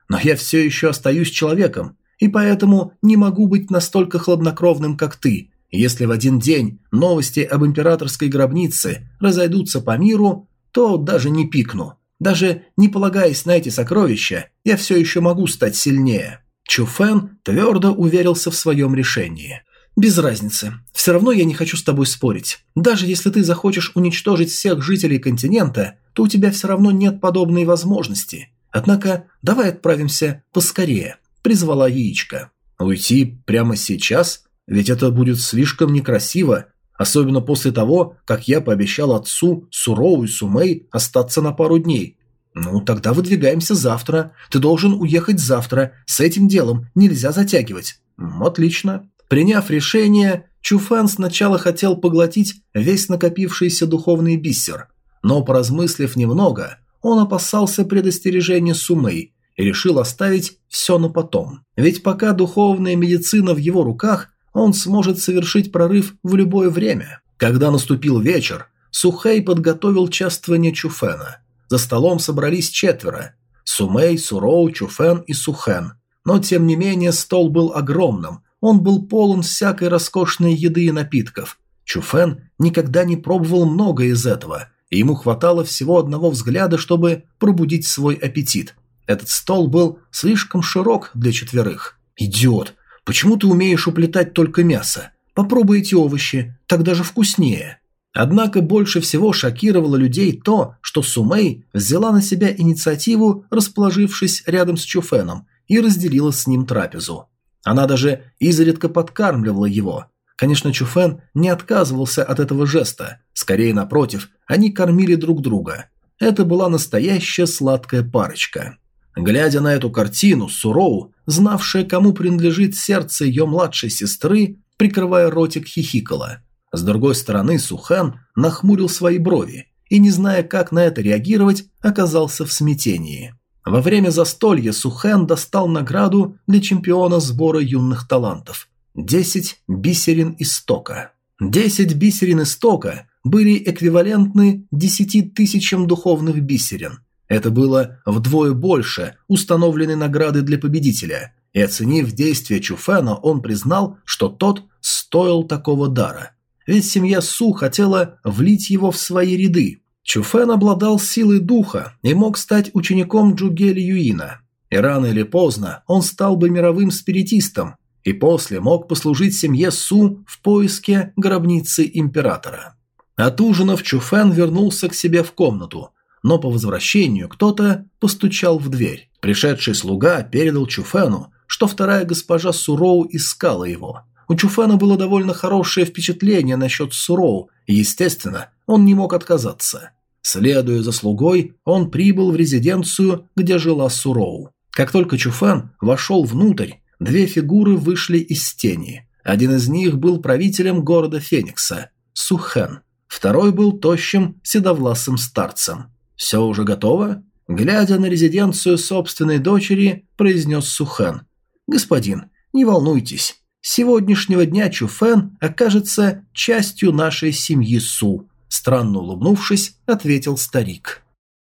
Speaker 1: Но я все еще остаюсь человеком, и поэтому не могу быть настолько хладнокровным, как ты. Если в один день новости об императорской гробнице разойдутся по миру, то даже не пикну. Даже не полагаясь на эти сокровища, я все еще могу стать сильнее». Чу Фэн твердо уверился в своем решении. «Без разницы. Все равно я не хочу с тобой спорить. Даже если ты захочешь уничтожить всех жителей континента, то у тебя все равно нет подобной возможности. Однако давай отправимся поскорее», – призвала яичко. «Уйти прямо сейчас? Ведь это будет слишком некрасиво, особенно после того, как я пообещал отцу Суроу и Сумэй остаться на пару дней. Ну, тогда выдвигаемся завтра. Ты должен уехать завтра. С этим делом нельзя затягивать». «Отлично». Приняв решение, Чу Фэн сначала хотел поглотить весь накопившийся духовный бисер, но, поразмыслив немного, он опасался предостережения Сумэй и решил оставить все на потом. Ведь пока духовная медицина в его руках, он сможет совершить прорыв в любое время. Когда наступил вечер, Сухэй подготовил чествование Чу Фэна. За столом собрались четверо – Сумэй, Суроу, Чу Фэн и Сухэн. Но, тем не менее, стол был огромным, он был полон всякой роскошной еды и напитков. Чу Фэн никогда не пробовал много из этого, и ему хватало всего одного взгляда, чтобы пробудить свой аппетит. Этот стол был слишком широк для четверых. «Идиот! Почему ты умеешь уплетать только мясо? Попробуй эти овощи, так даже вкуснее». Однако больше всего шокировало людей то, что Сумэй взяла на себя инициативу, расположившись рядом с Чу Фэном, и разделила с ним трапезу. Она даже изредка подкармливала его. Конечно, Чу Фэн не отказывался от этого жеста. Скорее, напротив, они кормили друг друга. Это была настоящая сладкая парочка. Глядя на эту картину, Суроу, знавшая, кому принадлежит сердце ее младшей сестры, прикрывая ротик, хихикала. С другой стороны, Сухэн нахмурил свои брови и, не зная, как на это реагировать, оказался в смятении. Во время застолья Сухэн достал награду для чемпиона сбора юных талантов – десять бисерин истока. десять бисерин истока были эквивалентны десяти тысячам духовных бисерин. Это было вдвое больше установленной награды для победителя, и, оценив действия Чу Фэна, он признал, что тот стоил такого дара. Ведь семья Су хотела влить его в свои ряды. Чу Фэн обладал силой духа и мог стать учеником Джугели Юина. И рано или поздно он стал бы мировым спиритистом, и после мог послужить семье Су в поиске гробницы императора. Отужинав, Чу Фэн вернулся к себе в комнату, но по возвращению кто-то постучал в дверь. Пришедший слуга передал Чу Фэну, что вторая госпожа Суроу искала его. У Чу Фэна было довольно хорошее впечатление насчет Суроу, и, естественно, он не мог отказаться. Следуя за слугой, он прибыл в резиденцию, где жила Суроу. Как только Чу Фэн вошел внутрь, две фигуры вышли из тени. Один из них был правителем города Феникса – Сухэн. Второй был тощим, седовласым старцем. «Все уже готово?» Глядя на резиденцию собственной дочери, произнес Сухэн. «Господин, не волнуйтесь. С сегодняшнего дня Чу Фэн окажется частью нашей семьи Су», странно улыбнувшись, ответил старик.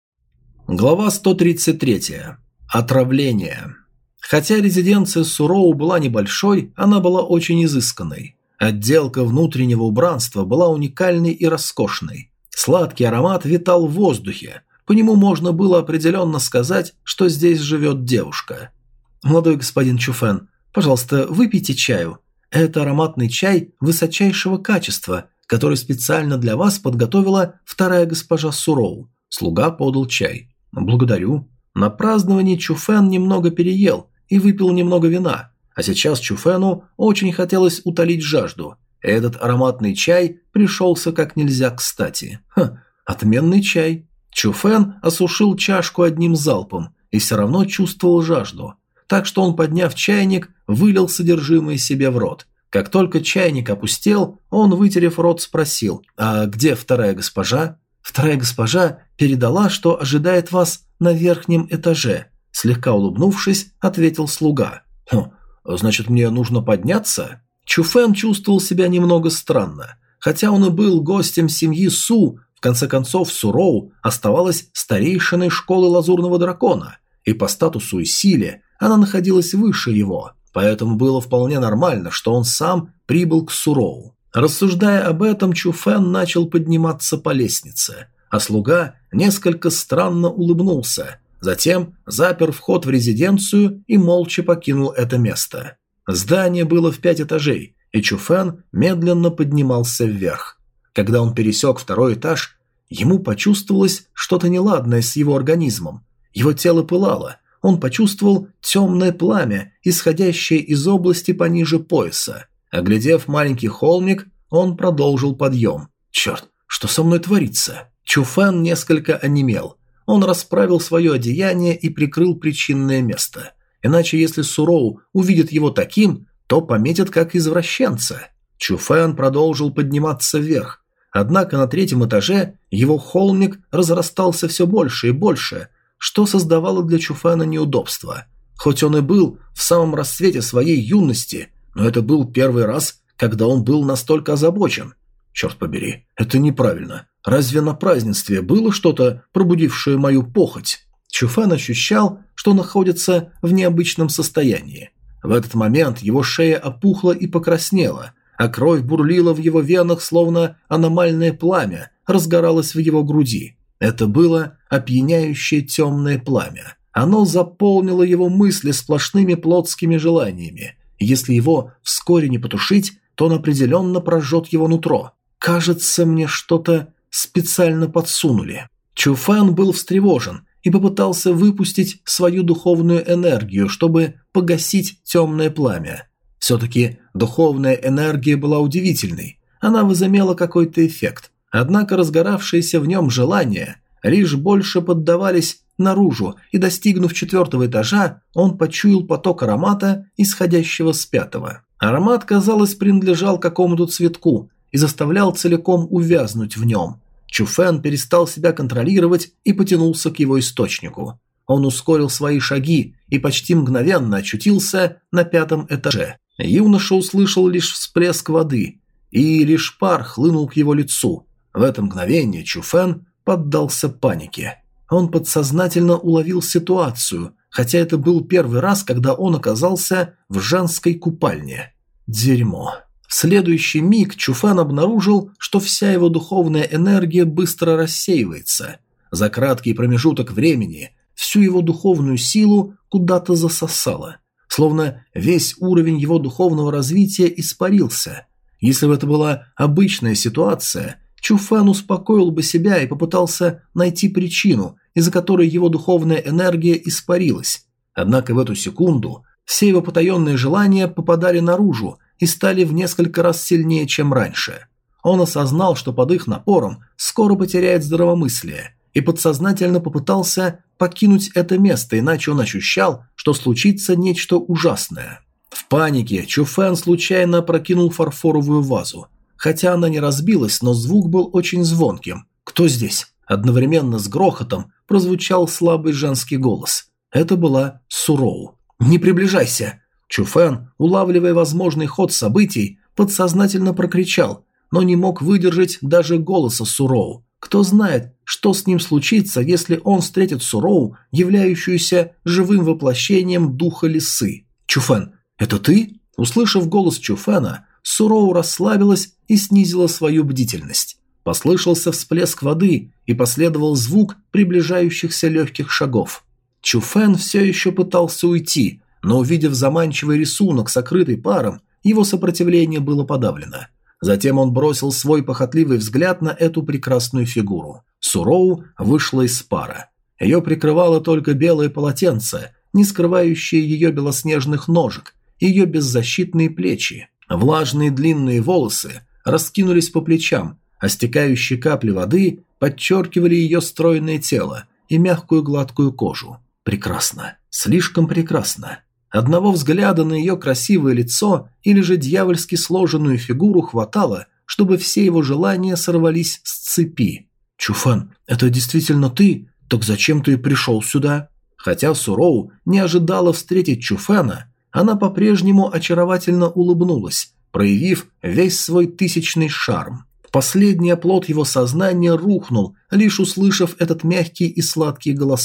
Speaker 1: Глава сто тридцать три. Отравление. Хотя резиденция Суроу была небольшой, она была очень изысканной. Отделка внутреннего убранства была уникальной и роскошной. Сладкий аромат витал в воздухе. По нему можно было определенно сказать, что здесь живет девушка. «Молодой господин Чу Фэн, пожалуйста, выпейте чаю. Это ароматный чай высочайшего качества, который специально для вас подготовила вторая госпожа Суроу». Слуга подал чай. «Благодарю». На праздновании Чу Фэн немного переел и выпил немного вина, а сейчас Чу Фэну очень хотелось утолить жажду. Этот ароматный чай пришелся как нельзя кстати. Ха, отменный чай. Чу Фэн осушил чашку одним залпом и все равно чувствовал жажду. Так что он, подняв чайник, вылил содержимое себе в рот. Как только чайник опустел, он, вытерев рот, спросил: «А где вторая госпожа?» «Вторая госпожа передала, что ожидает вас на верхнем этаже», слегка улыбнувшись, ответил слуга. «Хм, значит, мне нужно подняться?» Чу Фэн чувствовал себя немного странно. Хотя он и был гостем семьи Су, в конце концов Суроу оставалась старейшиной школы Лазурного Дракона, и по статусу и силе она находилась выше его, поэтому было вполне нормально, что он сам прибыл к Суроу. Рассуждая об этом, Чу Фэн начал подниматься по лестнице, а слуга несколько странно улыбнулся, затем запер вход в резиденцию и молча покинул это место. Здание было в пять этажей, и Чу Фэн медленно поднимался вверх. Когда он пересек второй этаж, ему почувствовалось что-то неладное с его организмом. Его тело пылало, он почувствовал темное пламя, исходящее из области пониже пояса. Оглядев маленький холмик, он продолжил подъем. «Черт, что со мной творится?» Чу Фэн несколько онемел. Он расправил свое одеяние и прикрыл причинное место. Иначе, если Суроу увидит его таким, то пометит как извращенца. Чу Фэн продолжил подниматься вверх. Однако на третьем этаже его холмик разрастался все больше и больше, что создавало для Чу Фэна неудобства. Хоть он и был в самом расцвете своей юности, но это был первый раз, когда он был настолько озабочен. Черт побери, это неправильно. Разве на празднестве было что-то, пробудившее мою похоть? Чу Фэн ощущал, что находится в необычном состоянии. В этот момент его шея опухла и покраснела, а кровь бурлила в его венах, словно аномальное пламя разгоралось в его груди. Это было опьяняющее темное пламя. Оно заполнило его мысли сплошными плотскими желаниями. Если его вскоре не потушить, то он определенно прожжет его нутро. Кажется, мне что-то специально подсунули. Чу Фэн был встревожен и попытался выпустить свою духовную энергию, чтобы погасить темное пламя. Все-таки духовная энергия была удивительной. Она возымела какой-то эффект. Однако разгоравшиеся в нем желания лишь больше поддавались наружу, и, достигнув четвертого этажа, он почуял поток аромата, исходящего с пятого. Аромат, казалось, принадлежал какому-то цветку и заставлял целиком увязнуть в нем. Чу Фэн перестал себя контролировать и потянулся к его источнику. Он ускорил свои шаги и почти мгновенно очутился на пятом этаже. Юноша услышал лишь всплеск воды, и лишь пар хлынул к его лицу. В это мгновение Чу Фэн поддался панике. Он подсознательно уловил ситуацию, хотя это был первый раз, когда он оказался в женской купальне. Дерьмо. В следующий миг Чу Фэн обнаружил, что вся его духовная энергия быстро рассеивается. За краткий промежуток времени всю его духовную силу куда-то засосало. Словно весь уровень его духовного развития испарился. Если бы это была обычная ситуация, Чу Фэн успокоил бы себя и попытался найти причину, из-за которой его духовная энергия испарилась. Однако в эту секунду все его потаенные желания попадали наружу и стали в несколько раз сильнее, чем раньше. Он осознал, что под их напором скоро потеряет здравомыслие, и подсознательно попытался покинуть это место, иначе он ощущал, что случится нечто ужасное. В панике Чу Фэн случайно опрокинул фарфоровую вазу. Хотя она не разбилась, но звук был очень звонким. «Кто здесь?» Одновременно с грохотом прозвучал слабый женский голос. Это была Суроу. «Не приближайся!» Чу Фэн, улавливая возможный ход событий, подсознательно прокричал, но не мог выдержать даже голоса Суроу. Кто знает, что с ним случится, если он встретит Суроу, являющуюся живым воплощением духа лисы. «Чу Фэн, это ты?» Услышав голос Чу Фэна, Суроу расслабилась и снизила свою бдительность. Послышался всплеск воды и последовал звук приближающихся легких шагов. Чу Фэн все еще пытался уйти, но, увидев заманчивый рисунок, сокрытый паром, его сопротивление было подавлено. Затем он бросил свой похотливый взгляд на эту прекрасную фигуру. Суроу вышла из пара. Ее прикрывало только белое полотенце, не скрывающее ее белоснежных ножек, и ее беззащитные плечи. Влажные длинные волосы раскинулись по плечам, а стекающие капли воды подчеркивали ее стройное тело и мягкую гладкую кожу. Прекрасно. Слишком прекрасно. Одного взгляда на ее красивое лицо или же дьявольски сложенную фигуру хватало, чтобы все его желания сорвались с цепи. «Чу Фэн, это действительно ты? Так зачем ты пришел сюда?» Хотя Суроу не ожидала встретить Чу Фэна, она по-прежнему очаровательно улыбнулась, проявив весь свой тысячный шарм. Последний оплот его сознания рухнул, лишь услышав этот мягкий и сладкий голосок.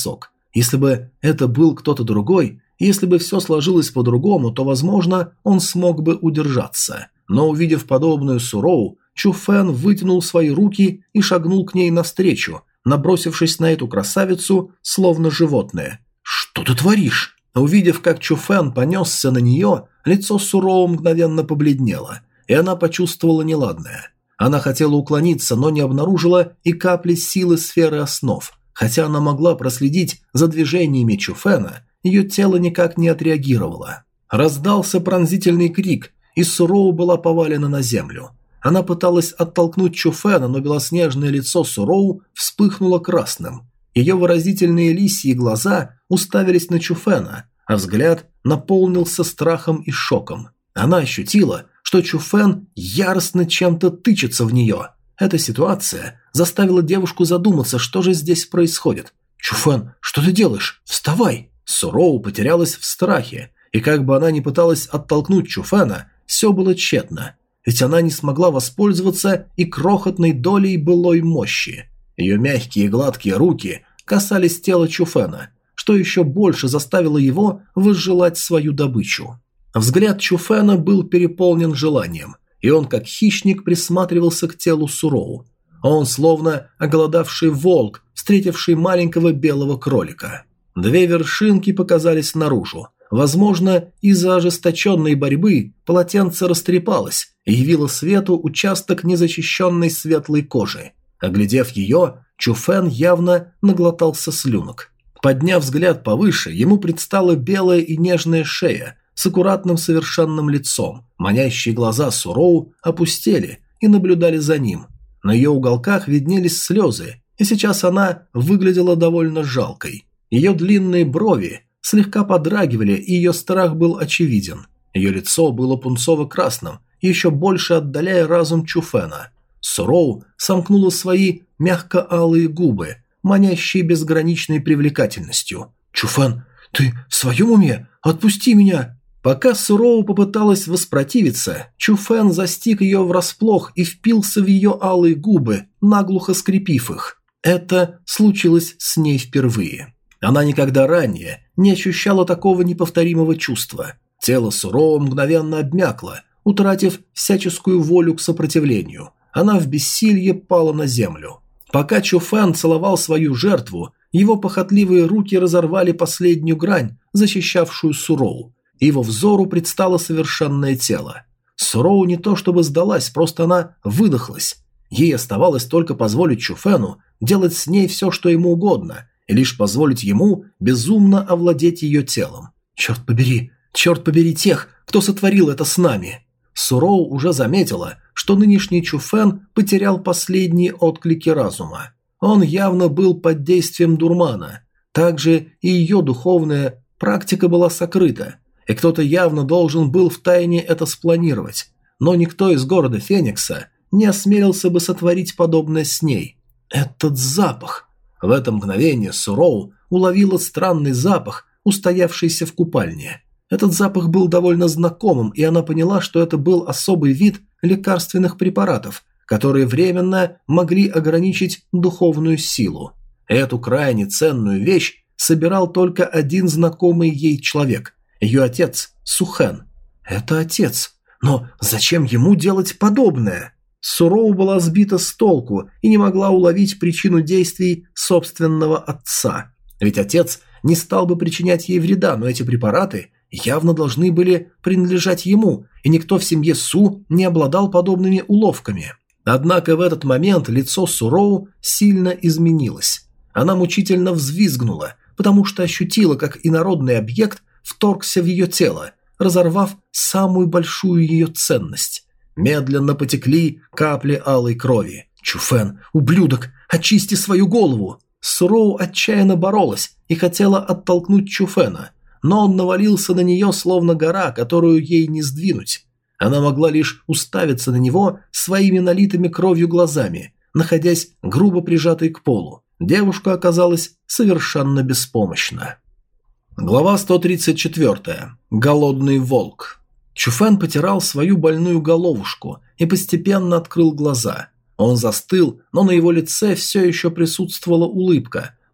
Speaker 1: Если бы это был кто-то другой, если бы все сложилось по-другому, то, возможно, он смог бы удержаться. Но увидев подобную Суроу, Чу Фэн вытянул свои руки и шагнул к ней навстречу, набросившись на эту красавицу, словно животное. «Что ты творишь?» Увидев, как Чу Фэн понесся на нее, лицо Суроу мгновенно побледнело, и она почувствовала неладное. Она хотела уклониться, но не обнаружила и капли силы сферы основ. Хотя она могла проследить за движениями Чу Фэна, ее тело никак не отреагировало. Раздался пронзительный крик, и Суроу была повалена на землю. Она пыталась оттолкнуть Чу Фэна, но белоснежное лицо Суроу вспыхнуло красным. Ее выразительные лисьи глаза уставились на Чу Фэна, а взгляд наполнился страхом и шоком. Она ощутила, что Чу Фэн яростно чем-то тычется в нее. Эта ситуация заставила девушку задуматься, что же здесь происходит. «Чу Фэн, что ты делаешь? Вставай!» Суроу потерялась в страхе, и как бы она ни пыталась оттолкнуть Чу Фэна, все было тщетно. Ведь она не смогла воспользоваться и крохотной долей былой мощи. Ее мягкие и гладкие руки касались тела Чу Фэна, что еще больше заставило его возжелать свою добычу. Взгляд Чу Фэна был переполнен желанием, и он как хищник присматривался к телу Суроу. Он словно оголодавший волк, встретивший маленького белого кролика. Две вершинки показались наружу. Возможно, из-за ожесточенной борьбы полотенце растрепалось и явило свету участок незащищенной светлой кожи. Оглядев ее, Чу Фэн явно наглотался слюнок. Подняв взгляд повыше, ему предстала белая и нежная шея с аккуратным совершенным лицом. Манящие глаза Суроу опустели и наблюдали за ним. На ее уголках виднелись слезы, и сейчас она выглядела довольно жалкой. Ее длинные брови слегка подрагивали, и ее страх был очевиден. Ее лицо было пунцово-красным, еще больше отдаляя разум Чу Фэна. Суроу сомкнула свои мягко-алые губы, манящие безграничной привлекательностью. «Чу Фэн, ты в своем уме? Отпусти меня!» Пока Суроу попыталась воспротивиться, Чу Фэн застиг ее врасплох и впился в ее алые губы, наглухо скрепив их. Это случилось с ней впервые. Она никогда ранее не ощущала такого неповторимого чувства. Тело Суроу мгновенно обмякло, утратив всяческую волю к сопротивлению. Она в бессилье пала на землю. Пока Чу Фэн целовал свою жертву, его похотливые руки разорвали последнюю грань, защищавшую Суроу. Его взору предстало совершенное тело. Суроу не то чтобы сдалась, просто она выдохлась. Ей оставалось только позволить Чу Фэну делать с ней все, что ему угодно, и лишь позволить ему безумно овладеть ее телом. «Черт побери, черт побери тех, кто сотворил это с нами!» Суроу уже заметила, что нынешний Чу Фэн потерял последние отклики разума. Он явно был под действием дурмана. Также и ее духовная практика была сокрыта, и кто-то явно должен был втайне это спланировать. Но никто из города Феникса не осмелился бы сотворить подобное с ней. Этот запах! В это мгновение Суроу уловила странный запах, устоявшийся в купальне. Этот запах был довольно знакомым, и она поняла, что это был особый вид лекарственных препаратов, которые временно могли ограничить духовную силу. Эту крайне ценную вещь собирал только один знакомый ей человек – ее отец Сухен. Это отец. Но зачем ему делать подобное? Суроу была сбита с толку и не могла уловить причину действий собственного отца. Ведь отец не стал бы причинять ей вреда, но эти препараты явно должны были принадлежать ему, и никто в семье Су не обладал подобными уловками. Однако в этот момент лицо Суроу сильно изменилось. Она мучительно взвизгнула, потому что ощутила, как инородный объект вторгся в ее тело, разорвав самую большую ее ценность. Медленно потекли капли алой крови. «Чу Фэн, ублюдок, очисти свою голову!» Суроу отчаянно боролась и хотела оттолкнуть Чу Фэна, но он навалился на нее словно гора, которую ей не сдвинуть. Она могла лишь уставиться на него своими налитыми кровью глазами, находясь грубо прижатой к полу. Девушка оказалась совершенно беспомощна. Глава сто тридцать четыре. Голодный волк. Чу Фэн потирал свою больную головушку и постепенно открыл глаза. Он застыл, но на его лице все еще присутствовала улыбка,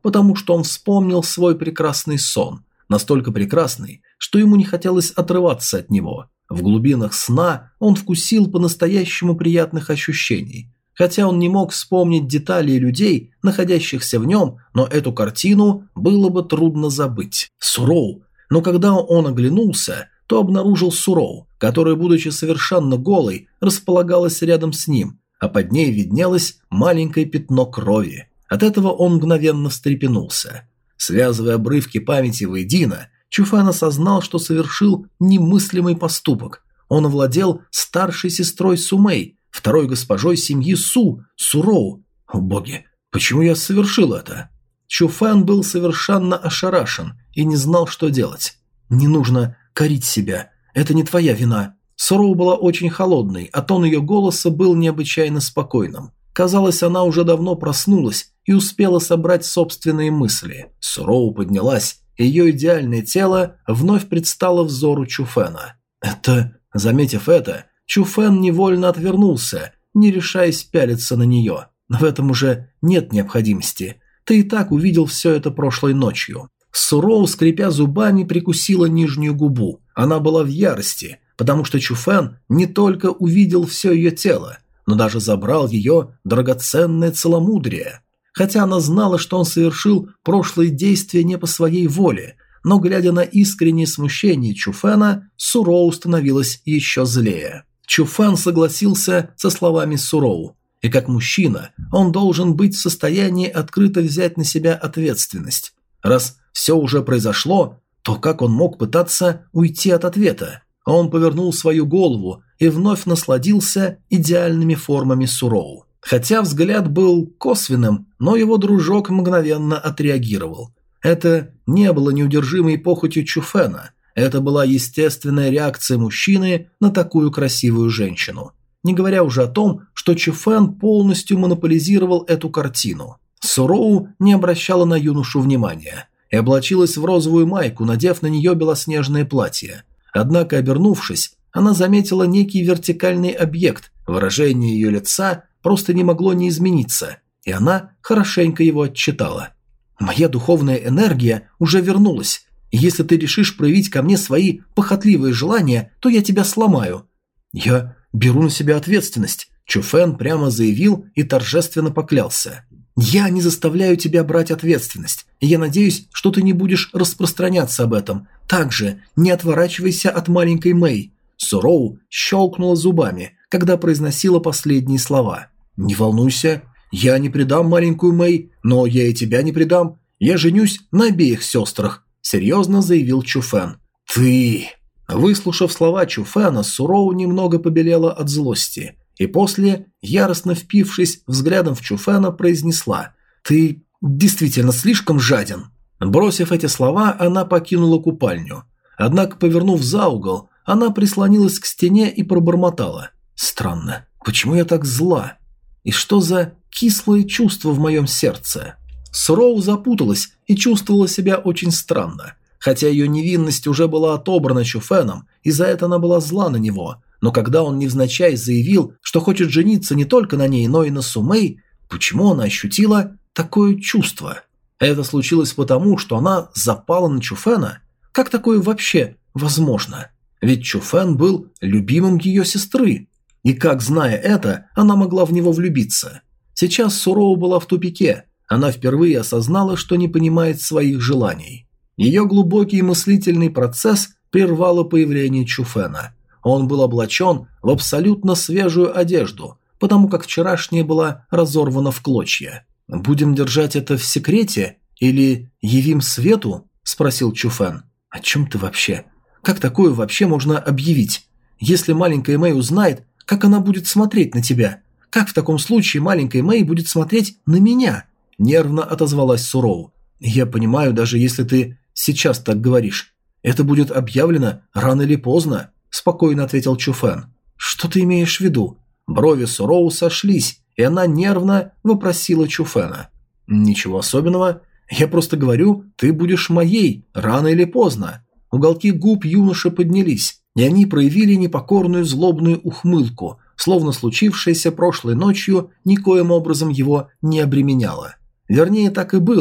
Speaker 1: потому что он вспомнил свой прекрасный сон, настолько прекрасный, что ему не хотелось отрываться от него. В глубинах сна он вкусил по-настоящему приятных ощущений. Хотя он не мог вспомнить детали людей, находящихся в нем, но эту картину было бы трудно забыть. Суроу. Но когда он оглянулся, то обнаружил Суроу, которая, будучи совершенно голой, располагалась рядом с ним, а под ней виднелось маленькое пятно крови. От этого он мгновенно встрепенулся. Связывая обрывки памяти воедино, Чуфэн осознал, что совершил немыслимый поступок. Он овладел старшей сестрой Сумэй, второй госпожой семьи Су, Суроу. О боги, почему я совершил это? Чуфэн был совершенно ошарашен и не знал, что делать. Не нужно корить себя, это не твоя вина. Суроу была очень холодной, а тон ее голоса был необычайно спокойным. Казалось, она уже давно проснулась и успела собрать собственные мысли. Суроу поднялась, и ее идеальное тело вновь предстало взору Чуфэна. Это... Заметив это, Чуфэн невольно отвернулся, не решаясь пялиться на нее. В этом уже нет необходимости. Ты и так увидел все это прошлой ночью. Суроу, скрипя зубами, прикусила нижнюю губу. Она была в ярости, потому что Чуфэн не только увидел все ее тело, но даже забрал ее драгоценное целомудрие. Хотя она знала, что он совершил прошлые действия не по своей воле, но, глядя на искреннее смущение Чуфэна, Суроу становилась еще злее. Чуфэн согласился со словами Суроу, и как мужчина он должен быть в состоянии открыто взять на себя ответственность. Раз все уже произошло, то как он мог пытаться уйти от ответа? Он повернул свою голову и вновь насладился идеальными формами Суроу. Хотя взгляд был косвенным, но его дружок мгновенно отреагировал. Это не было неудержимой похотью Чуфэна, это была естественная реакция мужчины на такую красивую женщину. Не говоря уже о том, что Чуфэн полностью монополизировал эту картину. Суроу не обращала на юношу внимания и облачилась в розовую майку, надев на нее белоснежное платье. Однако, обернувшись, она заметила некий вертикальный объект, выражение ее лица просто не могло не измениться, и она хорошенько его отчитала. «Моя духовная энергия уже вернулась, и если ты решишь проявить ко мне свои похотливые желания, то я тебя сломаю». «Я беру на себя ответственность», – Чуфэн прямо заявил и торжественно поклялся. «Я не заставляю тебя брать ответственность, и я надеюсь, что ты не будешь распространяться об этом. Также не отворачивайся от маленькой Мэй». Суроу щелкнула зубами, когда произносила последние слова. «Не волнуйся, я не предам маленькую Мэй, но я и тебя не предам. Я женюсь на обеих сестрах», – серьезно заявил Чуфэн. «Ты...» Выслушав слова Чуфэна, Суроу немного побелела от злости, и после, яростно впившись взглядом в Чуфэна, произнесла: «Ты действительно слишком жаден». Бросив эти слова, она покинула купальню. Однако, повернув за угол, она прислонилась к стене и пробормотала: «Странно, почему я так зла? И что за кислое чувство в моем сердце?» Суроу запуталась и чувствовала себя очень странно. Хотя ее невинность уже была отобрана Чуфэном, и за это она была зла на него, но когда он невзначай заявил, что хочет жениться не только на ней, но и на Сумэй, почему она ощутила такое чувство? Это случилось потому, что она запала на Чуфэна? Как такое вообще возможно? Ведь Чуфэн был любимым ее сестры. И как, зная это, она могла в него влюбиться? Сейчас Суроу была в тупике. Она впервые осознала, что не понимает своих желаний. Ее глубокий мыслительный процесс прервало появление Чуфэна. Он был облачен в абсолютно свежую одежду, потому как вчерашняя была разорвана в клочья. «Будем держать это в секрете или явим свету?» – спросил Чуфэн. «О чем ты вообще? Как такое вообще можно объявить? Если маленькая Мэй узнает, как она будет смотреть на тебя? Как в таком случае маленькая Мэй будет смотреть на меня?» – нервно отозвалась Суроу. «Я понимаю, даже если ты сейчас так говоришь. Это будет объявлено рано или поздно», – спокойно ответил Чуфэн. «Что ты имеешь в виду?» Брови Суроу сошлись, и она нервно вопросила Чуфэна. «Ничего особенного. Я просто говорю, ты будешь моей, рано или поздно». Уголки губ юноши поднялись, и они проявили непокорную злобную ухмылку, словно случившееся прошлой ночью никоим образом его не обременяло. Вернее, так и было,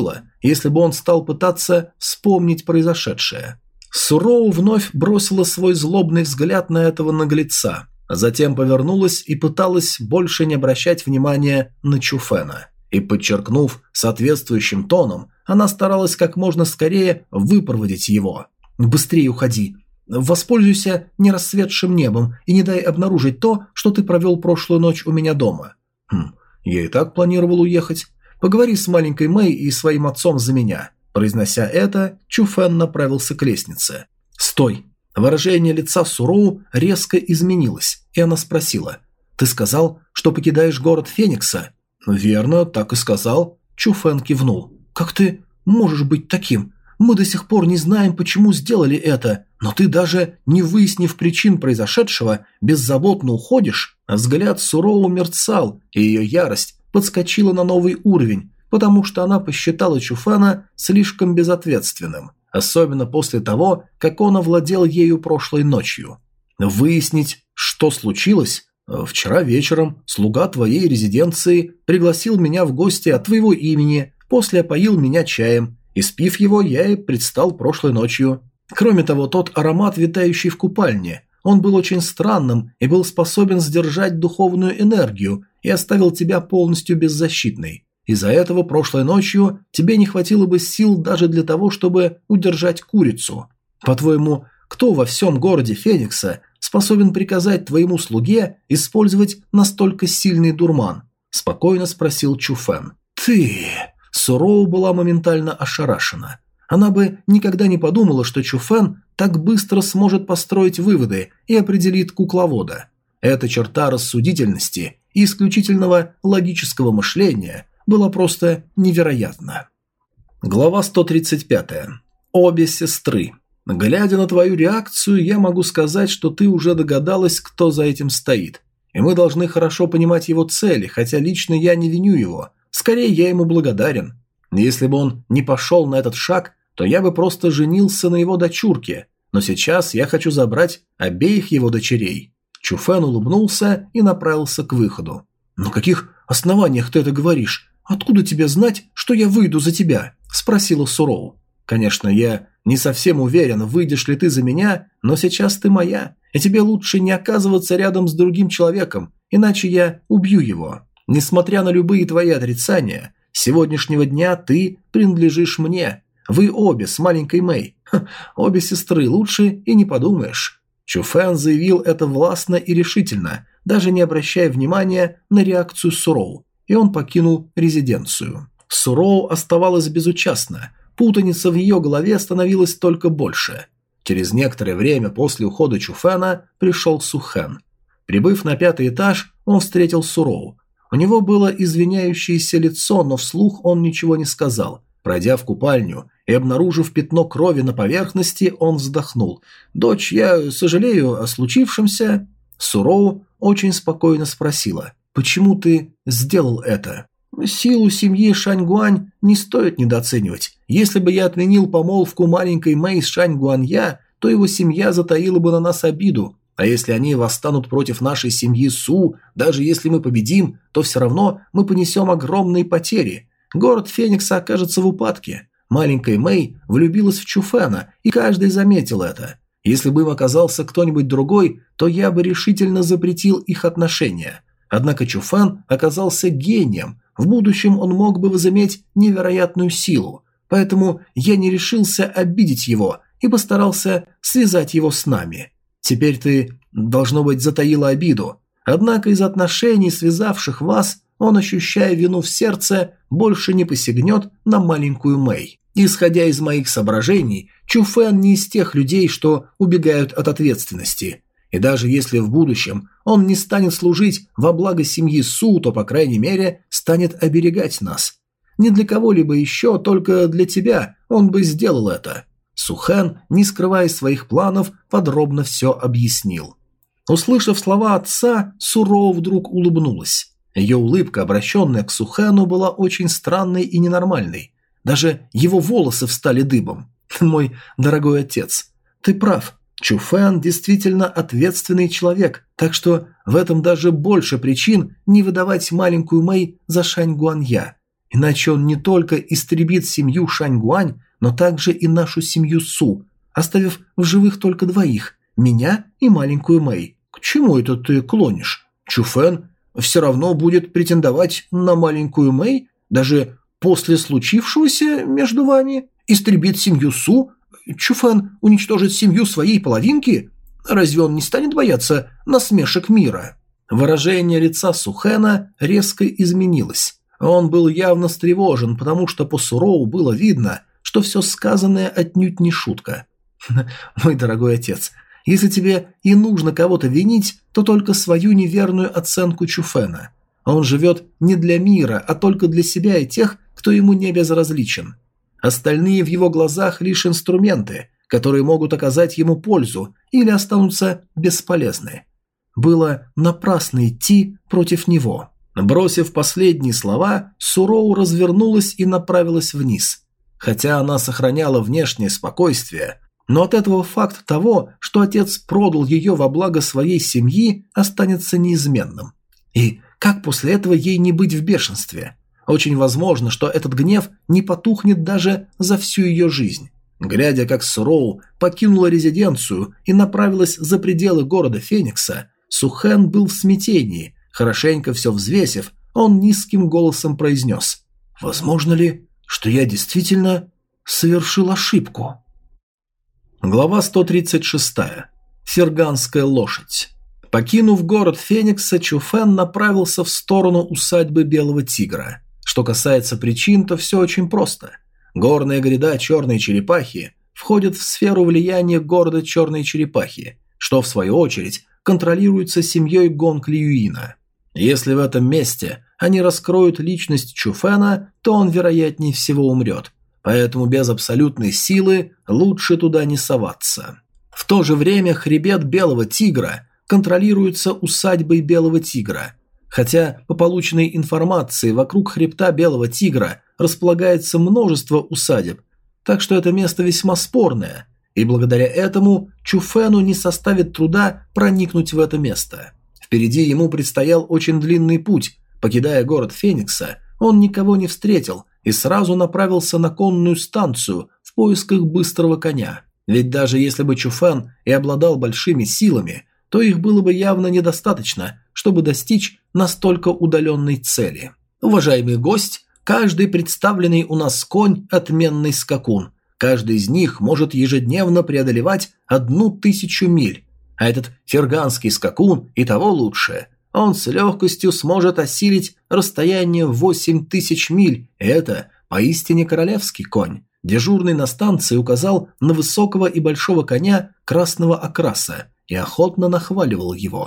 Speaker 1: если бы он стал пытаться вспомнить произошедшее. Суроу вновь бросила свой злобный взгляд на этого наглеца, а затем повернулась и пыталась больше не обращать внимания на Чуфена. И, подчеркнув соответствующим тоном, она старалась как можно скорее выпроводить его. «Быстрее уходи. Воспользуйся нерасцветшим небом и не дай обнаружить то, что ты провел прошлую ночь у меня дома». «Хм, я и так планировал уехать. Поговори с маленькой Мэй и своим отцом за меня». Произнося это, Чуфен направился к лестнице. «Стой!» Выражение лица Суроу резко изменилось, и она спросила: «Ты сказал, что покидаешь город Феникса?» «Верно, так и сказал». Чуфен кивнул. «Как ты можешь быть таким? Мы до сих пор не знаем, почему сделали это, но ты, даже не выяснив причин произошедшего, беззаботно уходишь». Взгляд Суроу мерцал, и ее ярость подскочила на новый уровень, потому что она посчитала Чуфена слишком безответственным, особенно после того, как он овладел ею прошлой ночью. «Выяснить, что случилось? Вчера вечером слуга твоей резиденции пригласил меня в гости от твоего имени, после опоил меня чаем, и, спив его, я и предстал прошлой ночью. Кроме того, тот аромат, витающий в купальне, он был очень странным и был способен сдержать духовную энергию и оставил тебя полностью беззащитной. Из-за этого прошлой ночью тебе не хватило бы сил даже для того, чтобы удержать курицу. По-твоему, кто во всем городе Феникса способен приказать твоему слуге использовать настолько сильный дурман?» – спокойно спросил Чуфен. «Ты...» Суроу была моментально ошарашена. Она бы никогда не подумала, что Чуфен так быстро сможет построить выводы и определит кукловода. Эта черта рассудительности и исключительного логического мышления была просто невероятна. Глава сто тридцать пять. Обе сестры. Глядя на твою реакцию, я могу сказать, что ты уже догадалась, кто за этим стоит. И мы должны хорошо понимать его цели, хотя лично я не виню его. Скорее, я ему благодарен. Если бы он не пошел на этот шаг, то я бы просто женился на его дочурке. Но сейчас я хочу забрать обеих его дочерей». Чуфен улыбнулся и направился к выходу. «На каких основаниях ты это говоришь? Откуда тебе знать, что я выйду за тебя?» – спросила Суроу. «Конечно, я не совсем уверен, выйдешь ли ты за меня, но сейчас ты моя, и тебе лучше не оказываться рядом с другим человеком, иначе я убью его. Несмотря на любые твои отрицания, с сегодняшнего дня ты принадлежишь мне. Вы обе с маленькой Мэй. Ха, обе сестры, лучше и не подумаешь». Чуфен заявил это властно и решительно, даже не обращая внимания на реакцию Суроу, и он покинул резиденцию. Суроу оставалась безучастна, путаница в ее голове становилась только больше. Через некоторое время после ухода Чуфена пришел Сухен. Прибыв на пятый этаж, он встретил Суроу. У него было извиняющееся лицо, но вслух он ничего не сказал. Пройдя в купальню и обнаружив пятно крови на поверхности, он вздохнул. «Дочь, я сожалею о случившемся». Суроу очень спокойно спросила: «Почему ты сделал это?» «Силу семьи Шаньгуань не стоит недооценивать. Если бы я отменил помолвку маленькой Мэй с Шаньгуанья, то его семья затаила бы на нас обиду. А если они восстанут против нашей семьи Су, даже если мы победим, то все равно мы понесем огромные потери. Город Феникса окажется в упадке. Маленькая Мэй влюбилась в Чуфена, и каждый заметил это. Если бы им оказался кто-нибудь другой, то я бы решительно запретил их отношения. Однако Чуфен оказался гением. В будущем он мог бы возыметь невероятную силу. Поэтому я не решился обидеть его и постарался связать его с нами. Теперь ты, должно быть, затаила обиду. Однако из отношений, связавших вас, он, ощущая вину в сердце, больше не посягнет на маленькую Мэй. Исходя из моих соображений, Чуфен не из тех людей, что убегают от ответственности. И даже если в будущем он не станет служить во благо семьи Су, то, по крайней мере, станет оберегать нас. Не для кого-либо еще, только для тебя он бы сделал это». Сухен, не скрывая своих планов, подробно все объяснил. Услышав слова отца, Суроу вдруг улыбнулась. Ее улыбка, обращенная к Сухену, была очень странной и ненормальной. Даже его волосы встали дыбом. «Мой дорогой отец, ты прав. Чуфен действительно ответственный человек, так что в этом даже больше причин не выдавать маленькую Мэй за Шаньгуанья. Иначе он не только истребит семью Шаньгуань, но также и нашу семью Су, оставив в живых только двоих – меня и маленькую Мэй. К чему это ты клонишь? Чуфэн все равно будет претендовать на маленькую Мэй, даже после случившегося между вами? Истребит семью Су? Чуфэн уничтожит семью своей половинки? Разве он не станет бояться насмешек мира?» Выражение лица Сухэна резко изменилось. Он был явно встревожен, потому что по Суроу было видно, что все сказанное отнюдь не шутка. «Мой дорогой отец, если тебе и нужно кого-то винить, то только свою неверную оценку Чуфэна. Он живет не для мира, а только для себя и тех, кто ему не безразличен. Остальные в его глазах лишь инструменты, которые могут оказать ему пользу или останутся бесполезны. Было напрасно идти против него». Бросив последние слова, Суроу развернулась и направилась вниз. Хотя она сохраняла внешнее спокойствие, но от этого факт того, что отец продал ее во благо своей семьи, останется неизменным. И как после этого ей не быть в бешенстве? Очень возможно, что этот гнев не потухнет даже за всю ее жизнь. Глядя, как Суроу покинула резиденцию и направилась за пределы города Феникса, Сухэн был в смятении. Хорошенько все взвесив, он низким голосом произнес: «Возможно ли, что я действительно совершил ошибку?» Глава сто тридцать шесть. Ферганская лошадь. Покинув город Феникса, Чуфэн направился в сторону усадьбы Белого Тигра. Что касается причин, то все очень просто. Горная гряда Черной Черепахи входит в сферу влияния города Черной Черепахи, что, в свою очередь, контролируется семьей Гонг Льюина. Если в этом месте они раскроют личность Чуфэна, то он, вероятнее всего, умрет. Поэтому без абсолютной силы лучше туда не соваться. В то же время хребет Белого Тигра контролируется усадьбой Белого Тигра. Хотя по полученной информации вокруг хребта Белого Тигра располагается множество усадеб, так что это место весьма спорное, и благодаря этому Чуфэну не составит труда проникнуть в это место. Впереди ему предстоял очень длинный путь. Покидая город Феникса, он никого не встретил и сразу направился на конную станцию в поисках быстрого коня. Ведь даже если бы Чуфэн и обладал большими силами, то их было бы явно недостаточно, чтобы достичь настолько удаленной цели. Уважаемый гость, каждый представленный у нас конь – отменный скакун. Каждый из них может ежедневно преодолевать одну тысячу миль. А этот ферганский скакун и того лучше. Он с легкостью сможет осилить расстояние в восемь тысяч миль. Это поистине королевский конь. Дежурный на станции указал на высокого и большого коня красного окраса и охотно нахваливал его.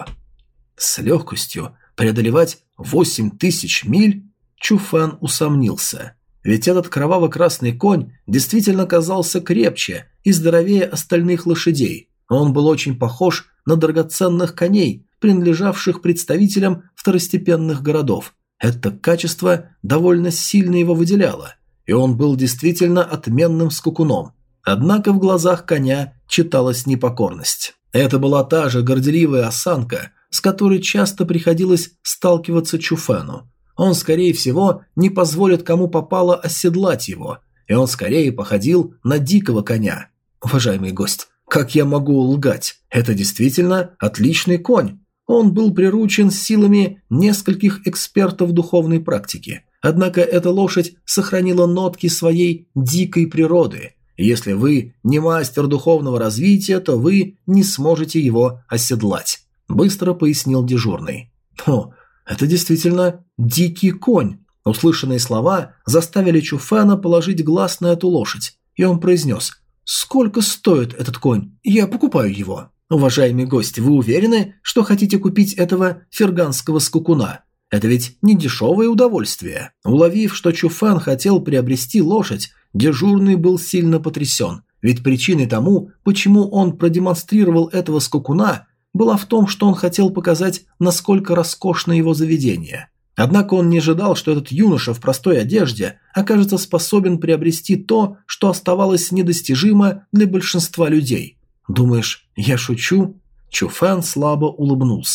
Speaker 1: С легкостью преодолевать восемь тысяч миль? Чуфэн усомнился. Ведь этот кроваво-красный конь действительно казался крепче и здоровее остальных лошадей. Он был очень похож на драгоценных коней, принадлежавших представителям второстепенных городов. Это качество довольно сильно его выделяло, и он был действительно отменным скакуном. Однако в глазах коня читалась непокорность. Это была та же горделивая осанка, с которой часто приходилось сталкиваться Чуфэну. Он, скорее всего, не позволит кому попало оседлать его, и он скорее походил на дикого коня. Уважаемый гость, как я могу лгать? Это действительно отличный конь. Он был приручен силами нескольких экспертов духовной практики. Однако эта лошадь сохранила нотки своей дикой природы. Если вы не мастер духовного развития, то вы не сможете его оседлать, быстро пояснил дежурный. О, это действительно дикий конь. Услышанные слова заставили Чуфэна положить глаз на эту лошадь, и он произнес: «Сколько стоит этот конь? Я покупаю его». «Уважаемый гость, вы уверены, что хотите купить этого ферганского скакуна? Это ведь не дешевое удовольствие». Уловив, что Чуфэн хотел приобрести лошадь, дежурный был сильно потрясен, ведь причиной тому, почему он продемонстрировал этого скакуна, была в том, что он хотел показать, насколько роскошно его заведение. Однако он не ожидал, что этот юноша в простой одежде окажется способен приобрести то, что оставалось недостижимо для большинства людей. «Думаешь, я шучу?» Чуфэн слабо улыбнулся.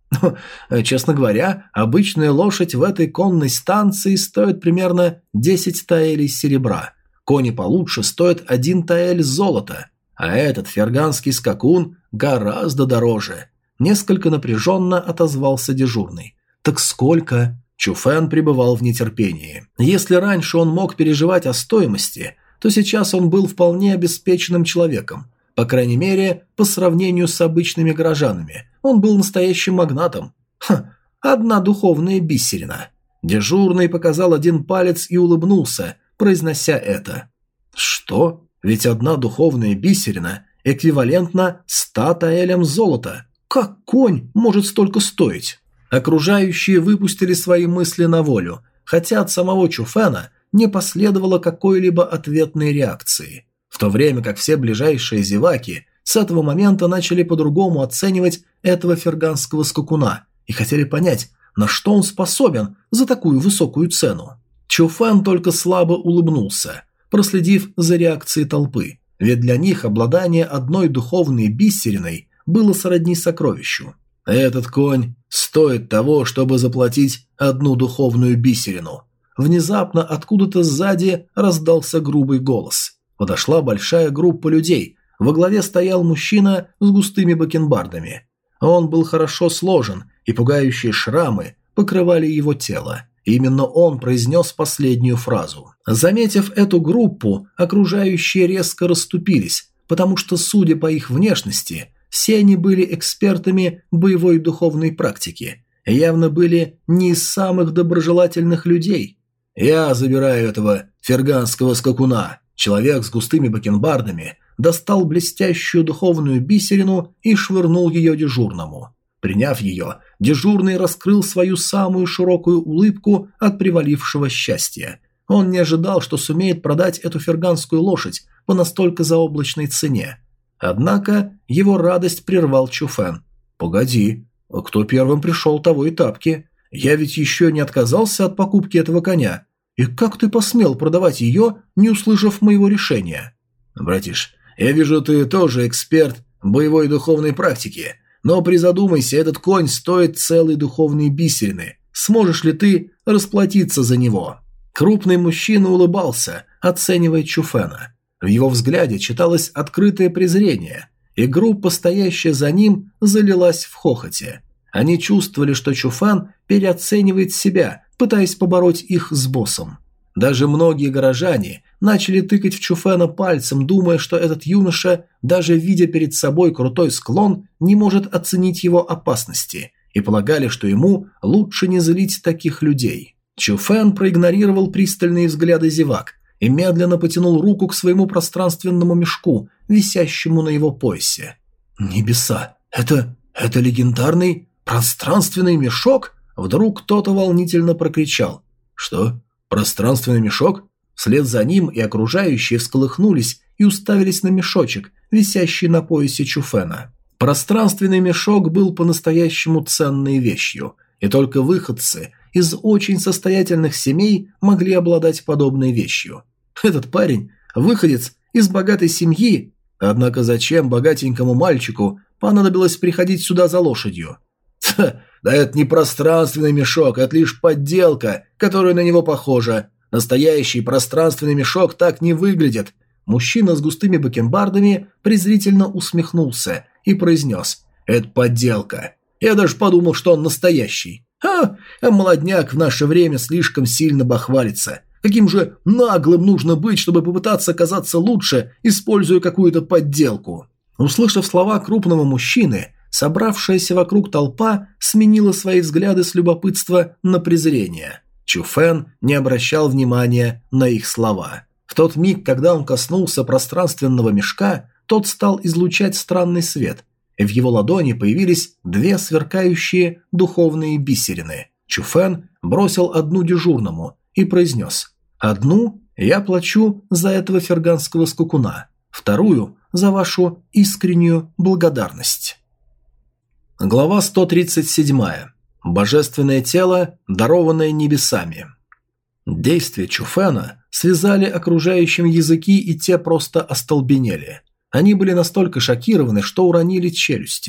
Speaker 1: Честно говоря, обычная лошадь в этой конной станции стоит примерно десять таэлей серебра. Кони получше стоят один таэль золота, а этот ферганский скакун гораздо дороже. Несколько напряженно отозвался дежурный. Так сколько? Чуфэн пребывал в нетерпении. Если раньше он мог переживать о стоимости, то сейчас он был вполне обеспеченным человеком. По крайней мере, по сравнению с обычными горожанами. Он был настоящим магнатом. Ха, одна духовная бисерина. Дежурный показал один палец и улыбнулся, произнося это. Что? Ведь одна духовная бисерина эквивалентна ста таэлям золота. Как конь может столько стоить? Окружающие выпустили свои мысли на волю, хотя от самого Чуфэна не последовало какой-либо ответной реакции. В то время как все ближайшие зеваки с этого момента начали по-другому оценивать этого ферганского скакуна и хотели понять, на что он способен за такую высокую цену. Чуфэн только слабо улыбнулся, проследив за реакцией толпы, ведь для них обладание одной духовной бисериной было сродни сокровищу. Этот конь стоит того, чтобы заплатить одну духовную бисерину. Внезапно откуда-то сзади раздался грубый голос. Подошла большая группа людей. Во главе стоял мужчина с густыми бакенбардами. Он был хорошо сложен, и пугающие шрамы покрывали его тело. Именно он произнес последнюю фразу. Заметив эту группу, окружающие резко расступились, потому что, судя по их внешности, все они были экспертами боевой духовной практики, явно были не из самых доброжелательных людей. «Я забираю этого ферганского скакуна». Человек с густыми бакенбардами достал блестящую духовную бисерину и швырнул ее дежурному. Приняв ее, дежурный раскрыл свою самую широкую улыбку от привалившего счастья. Он не ожидал, что сумеет продать эту ферганскую лошадь по настолько заоблачной цене. Однако его радость прервал Чуфэн. «Погоди, кто первым пришел, того и тапки. Я ведь еще не отказался от покупки этого коня. И как ты посмел продавать ее, не услышав моего решения?» «Братиш, я вижу, ты тоже эксперт боевой духовной практики, но призадумайся, этот конь стоит целой духовной бисерины. Сможешь ли ты расплатиться за него?» Крупный мужчина улыбался, оценивая Чуфэна. В его взгляде читалось открытое презрение, и группа, стоящая за ним, залилась в хохоте. Они чувствовали, что Чуфэн переоценивает себя, пытаясь побороть их с боссом. Даже многие горожане начали тыкать в Чуфэна пальцем, думая, что этот юноша, даже видя перед собой крутой склон, не может оценить его опасности, и полагали, что ему лучше не злить таких людей. Чуфэн проигнорировал пристальные взгляды зевак и медленно потянул руку к своему пространственному мешку, висящему на его поясе. «Небеса! Это... это легендарный пространственный мешок?» Вдруг кто-то волнительно прокричал. «Что? Пространственный мешок?» Вслед за ним и окружающие всколыхнулись и уставились на мешочек, висящий на поясе Чуфэна. Пространственный мешок был по-настоящему ценной вещью, и только выходцы из очень состоятельных семей могли обладать подобной вещью. Этот парень – выходец из богатой семьи, однако зачем богатенькому мальчику понадобилось приходить сюда за лошадью? Ха, да это не пространственный мешок, это лишь подделка, которая на него похожа. Настоящий пространственный мешок так не выглядит. Мужчина с густыми бакенбардами презрительно усмехнулся и произнес: «Это подделка. Я даже подумал, что он настоящий. А, а молодняк в наше время слишком сильно бахвалится. Каким же наглым нужно быть, чтобы попытаться казаться лучше, используя какую-то подделку?» Услышав слова крупного мужчины, собравшаяся вокруг толпа сменила свои взгляды с любопытства на презрение. Чуфэн не обращал внимания на их слова. В тот миг, когда он коснулся пространственного мешка, тот стал излучать странный свет, и в его ладони появились две сверкающие духовные бисерины. Чуфэн бросил одну дежурному и произнес: «Одну я плачу за этого ферганского скакуна, вторую – за вашу искреннюю благодарность». Глава сто тридцать семь. Божественное тело, дарованное небесами. Действия Чуфэна связали окружающим языки, и те просто остолбенели. Они были настолько шокированы, что уронили челюсти.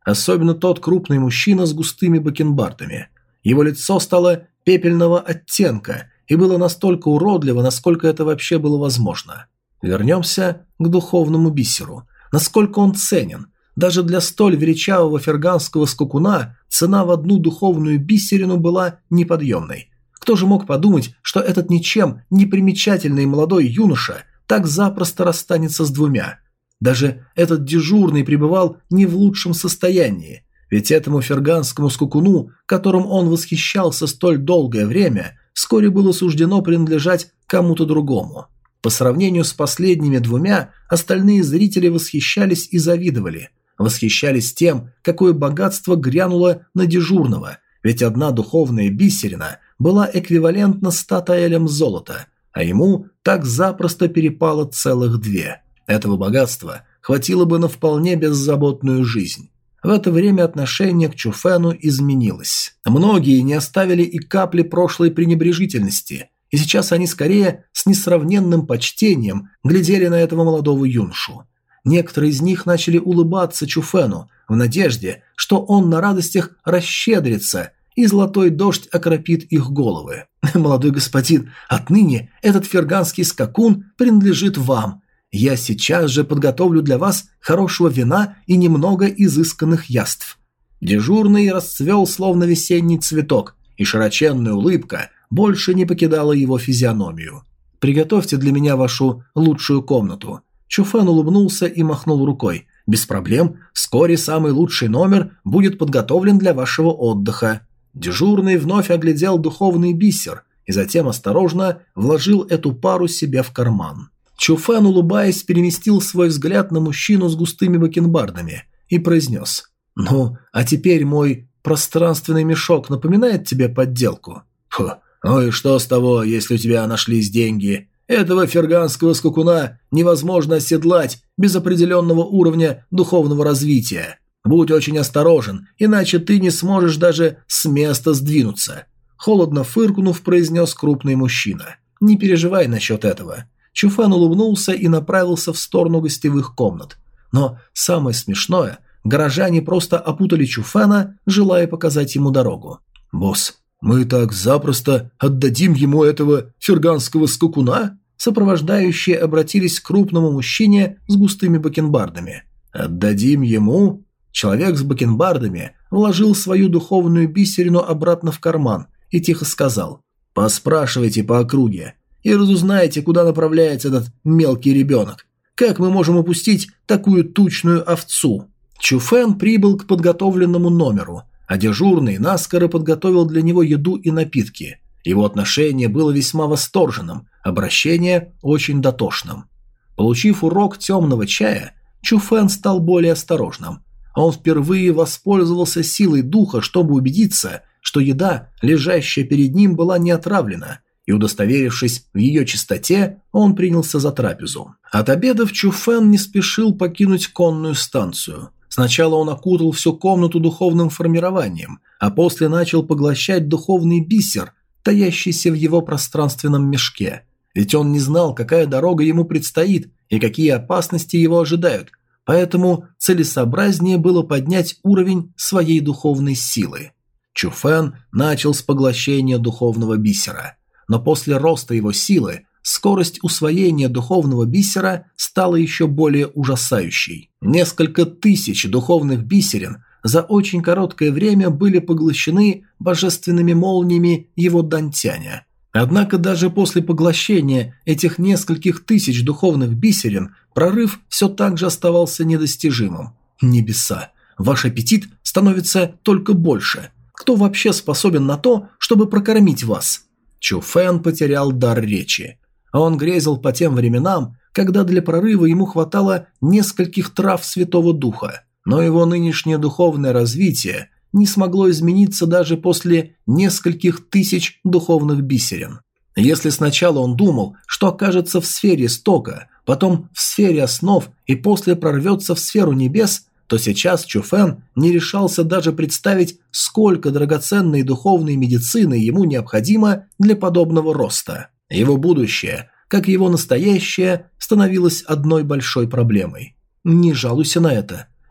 Speaker 1: особенно тот крупный мужчина с густыми бакенбардами. Его лицо стало пепельного оттенка и было настолько уродливо, насколько это вообще было возможно. Вернемся к духовному бисеру. Насколько он ценен. Даже для столь величавого ферганского скакуна цена в одну духовную бисерину была неподъемной. Кто же мог подумать, что этот ничем не примечательный молодой юноша так запросто расстанется с двумя? Даже этот дежурный пребывал не в лучшем состоянии, ведь этому ферганскому скакуну, которым он восхищался столь долгое время, вскоре было суждено принадлежать кому-то другому. По сравнению с последними двумя, остальные зрители восхищались и завидовали. Восхищались тем, какое богатство грянуло на дежурного, ведь одна духовная бисерина была эквивалентна ста таэлям золота, а ему так запросто перепало целых две. Этого богатства хватило бы на вполне беззаботную жизнь. В это время отношение к Чуфену изменилось. Многие не оставили и капли прошлой пренебрежительности, и сейчас они скорее с несравненным почтением глядели на этого молодого юношу. Некоторые из них начали улыбаться Чуфену в надежде, что он на радостях расщедрится, и золотой дождь окропит их головы. «Молодой господин, отныне этот ферганский скакун принадлежит вам. Я сейчас же подготовлю для вас хорошего вина и немного изысканных яств». Дежурный расцвел словно весенний цветок, и широченная улыбка больше не покидала его физиономию. «Приготовьте для меня вашу лучшую комнату». Чуфен улыбнулся и махнул рукой. «Без проблем, вскоре самый лучший номер будет подготовлен для вашего отдыха». Дежурный вновь оглядел духовный бисер и затем осторожно вложил эту пару себе в карман. Чуфен, улыбаясь, переместил свой взгляд на мужчину с густыми бакенбардами и произнес: «Ну, а теперь мой пространственный мешок напоминает тебе подделку?» «Фу, ну и что с того, если у тебя нашлись деньги? Этого ферганского скакуна невозможно оседлать без определенного уровня духовного развития. Будь очень осторожен, иначе ты не сможешь даже с места сдвинуться», – холодно фыркнув, произнес крупный мужчина. «Не переживай насчет этого». Чуфен улыбнулся и направился в сторону гостевых комнат. Но самое смешное, горожане просто опутали Чуфена, желая показать ему дорогу. «Босс, мы так запросто отдадим ему этого ферганского скакуна?» Сопровождающие обратились к крупному мужчине с густыми бакенбардами. «Отдадим ему?» Человек с бакенбардами вложил свою духовную бисерину обратно в карман и тихо сказал: «Поспрашивайте по округе и разузнайте, куда направляется этот мелкий ребенок. Как мы можем упустить такую тучную овцу?» Чуфен прибыл к подготовленному номеру, а дежурный наскоро подготовил для него еду и напитки. Его отношение было весьма восторженным, обращение очень дотошным. Получив урок темного чая, Чуфен стал более осторожным. Он впервые воспользовался силой духа, чтобы убедиться, что еда, лежащая перед ним, была не отравлена, и, удостоверившись в ее чистоте, он принялся за трапезу. От обедов Чуфен не спешил покинуть конную станцию. Сначала он окутал всю комнату духовным формированием, а после начал поглощать духовный бисер, таящийся в его пространственном мешке. Ведь он не знал, какая дорога ему предстоит и какие опасности его ожидают, поэтому целесообразнее было поднять уровень своей духовной силы. Чуфен начал с поглощения духовного бисера, но после роста его силы скорость усвоения духовного бисера стала еще более ужасающей. Несколько тысяч духовных бисерин за очень короткое время были поглощены божественными молниями его дантяня. Однако даже после поглощения этих нескольких тысяч духовных бисерин прорыв все так же оставался недостижимым. Небеса, ваш аппетит становится только больше. Кто вообще способен на то, чтобы прокормить вас? Чуфен потерял дар речи. Он грезил по тем временам, когда для прорыва ему хватало нескольких трав Святого Духа, но его нынешнее духовное развитие не смогло измениться даже после нескольких тысяч духовных бисерин. Если сначала он думал, что окажется в сфере стока, потом в сфере основ и после прорвется в сферу небес, то сейчас Чуфен не решался даже представить, сколько драгоценной духовной медицины ему необходимо для подобного роста. Его будущее, как и его настоящее, становилось одной большой проблемой. Не жалуйся на это.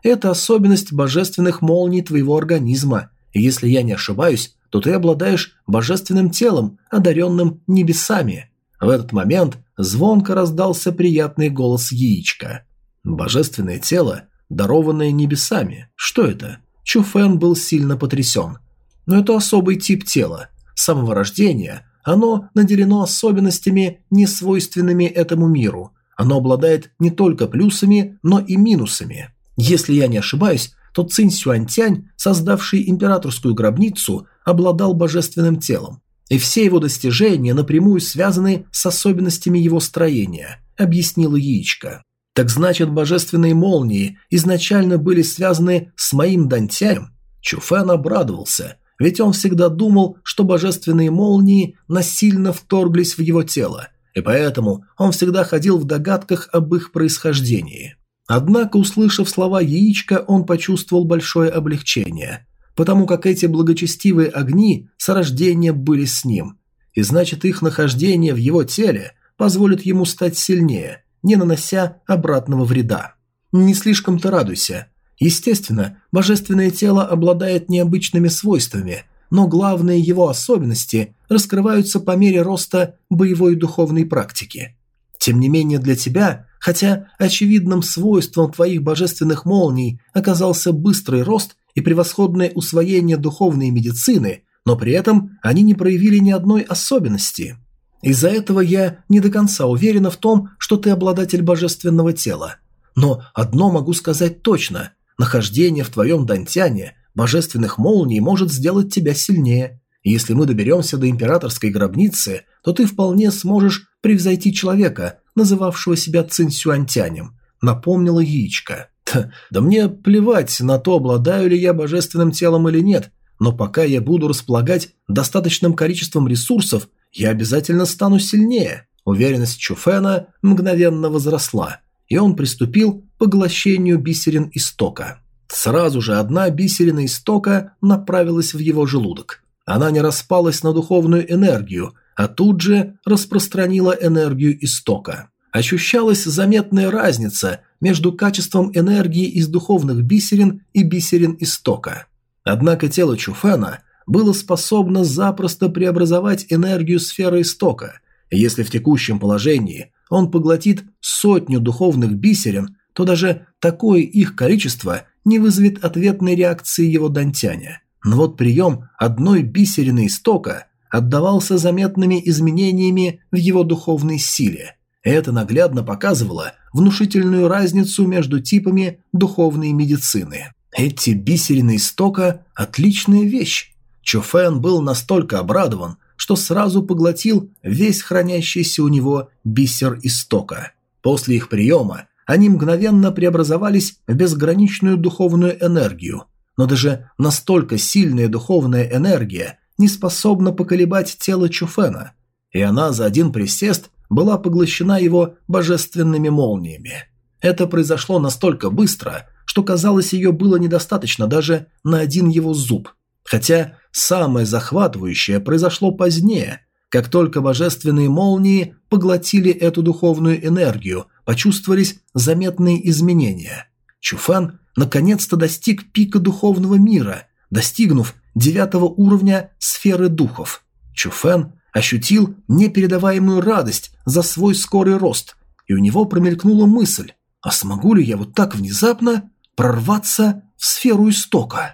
Speaker 1: Это особенность божественных молний твоего организма. И если я не ошибаюсь, то ты обладаешь божественным телом, одаренным небесами». В этот момент звонко раздался приятный голос яичка. «Божественное тело, дарованное небесами. Что это?» Чу Фэн был сильно потрясен. «Но это особый тип тела. С самого рождения оно наделено особенностями, не свойственными этому миру. Оно обладает не только плюсами, но и минусами. Если я не ошибаюсь, то Цинь Сюаньтянь, создавший императорскую гробницу, обладал божественным телом. И все его достижения напрямую связаны с особенностями его строения», – объяснила яичко. «Так значит, божественные молнии изначально были связаны с моим Дантянем?» Чу Фэн обрадовался, ведь он всегда думал, что божественные молнии насильно вторглись в его тело, и поэтому он всегда ходил в догадках об их происхождении. Однако, услышав слова яичка, он почувствовал большое облегчение, потому как эти благочестивые огни с рождения были с ним, и значит, их нахождение в его теле позволит ему стать сильнее, не нанося обратного вреда. Не слишком-то радуйся. Естественно, божественное тело обладает необычными свойствами, но главные его особенности раскрываются по мере роста боевой и духовной практики. Тем не менее для тебя, хотя очевидным свойством твоих божественных молний оказался быстрый рост и превосходное усвоение духовной медицины, но при этом они не проявили ни одной особенности. Из-за этого я не до конца уверена в том, что ты обладатель божественного тела. Но одно могу сказать точно – нахождение в твоем Дантяне божественных молний может сделать тебя сильнее. И если мы доберемся до императорской гробницы, то ты вполне сможешь превзойти человека, называвшего себя Цинь Сюаньтянем, напомнила яичко. Да мне плевать на то, обладаю ли я божественным телом или нет, но пока я буду располагать достаточным количеством ресурсов, я обязательно стану сильнее. Уверенность Чу Фэна мгновенно возросла, и он приступил к поглощению бисерин истока. Сразу же одна бисерина истока направилась в его желудок. Она не распалась на духовную энергию, а тут же распространила энергию истока. Ощущалась заметная разница между качеством энергии из духовных бисерин и бисерин истока. Однако тело Чу Фэна было способно запросто преобразовать энергию сферы истока. Если в текущем положении он поглотит сотню духовных бисерин, то даже такое их количество не вызовет ответной реакции его Дантяня. Но вот прием одной бисерины истока отдавался заметными изменениями в его духовной силе. Это наглядно показывало внушительную разницу между типами духовной медицины. Эти бисерины истока – отличная вещь. Чу Фэн был настолько обрадован, что сразу поглотил весь хранящийся у него бисер истока. После их приема они мгновенно преобразовались в безграничную духовную энергию, но даже настолько сильная духовная энергия не способна поколебать тело Чу Фэна, и она за один присест была поглощена его божественными молниями. Это произошло настолько быстро, что казалось, ее было недостаточно даже на один его зуб. Хотя самое захватывающее произошло позднее, как только божественные молнии поглотили эту духовную энергию, почувствовались заметные изменения. Чу Фэн наконец-то достиг пика духовного мира, достигнув девятого уровня сферы духов. Чу Фэн ощутил непередаваемую радость за свой скорый рост, и у него промелькнула мысль: а смогу ли я вот так внезапно прорваться в сферу истока?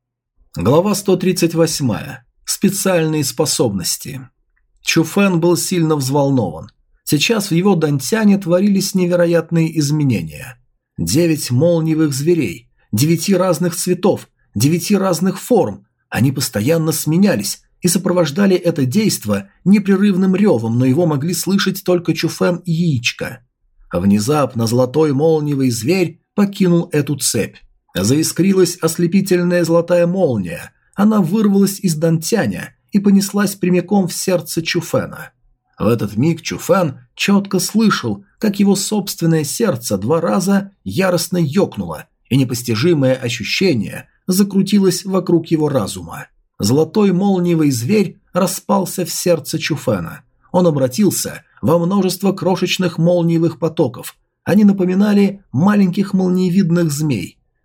Speaker 1: Глава сто тридцать восемь. Специальные способности. Чу Фэн был сильно взволнован. Сейчас в его Дантяне творились невероятные изменения. Девять молниевых зверей, девяти разных цветов, девяти разных форм. Они постоянно сменялись и сопровождали это действо непрерывным ревом, но его могли слышать только Чу Фэн и яичко. Внезапно золотой молниевый зверь покинул эту цепь. Заискрилась ослепительная золотая молния. Она вырвалась из Дантяня и понеслась прямиком в сердце Чу Фэна. В этот миг Чу Фэн четко слышал, как его собственное сердце два раза яростно ёкнуло, и непостижимое ощущение закрутилось вокруг его разума. Золотой молниевый зверь распался в сердце Чу Фэна. Он обратился во множество крошечных молниевых потоков. Они напоминали маленьких молниевидных змей.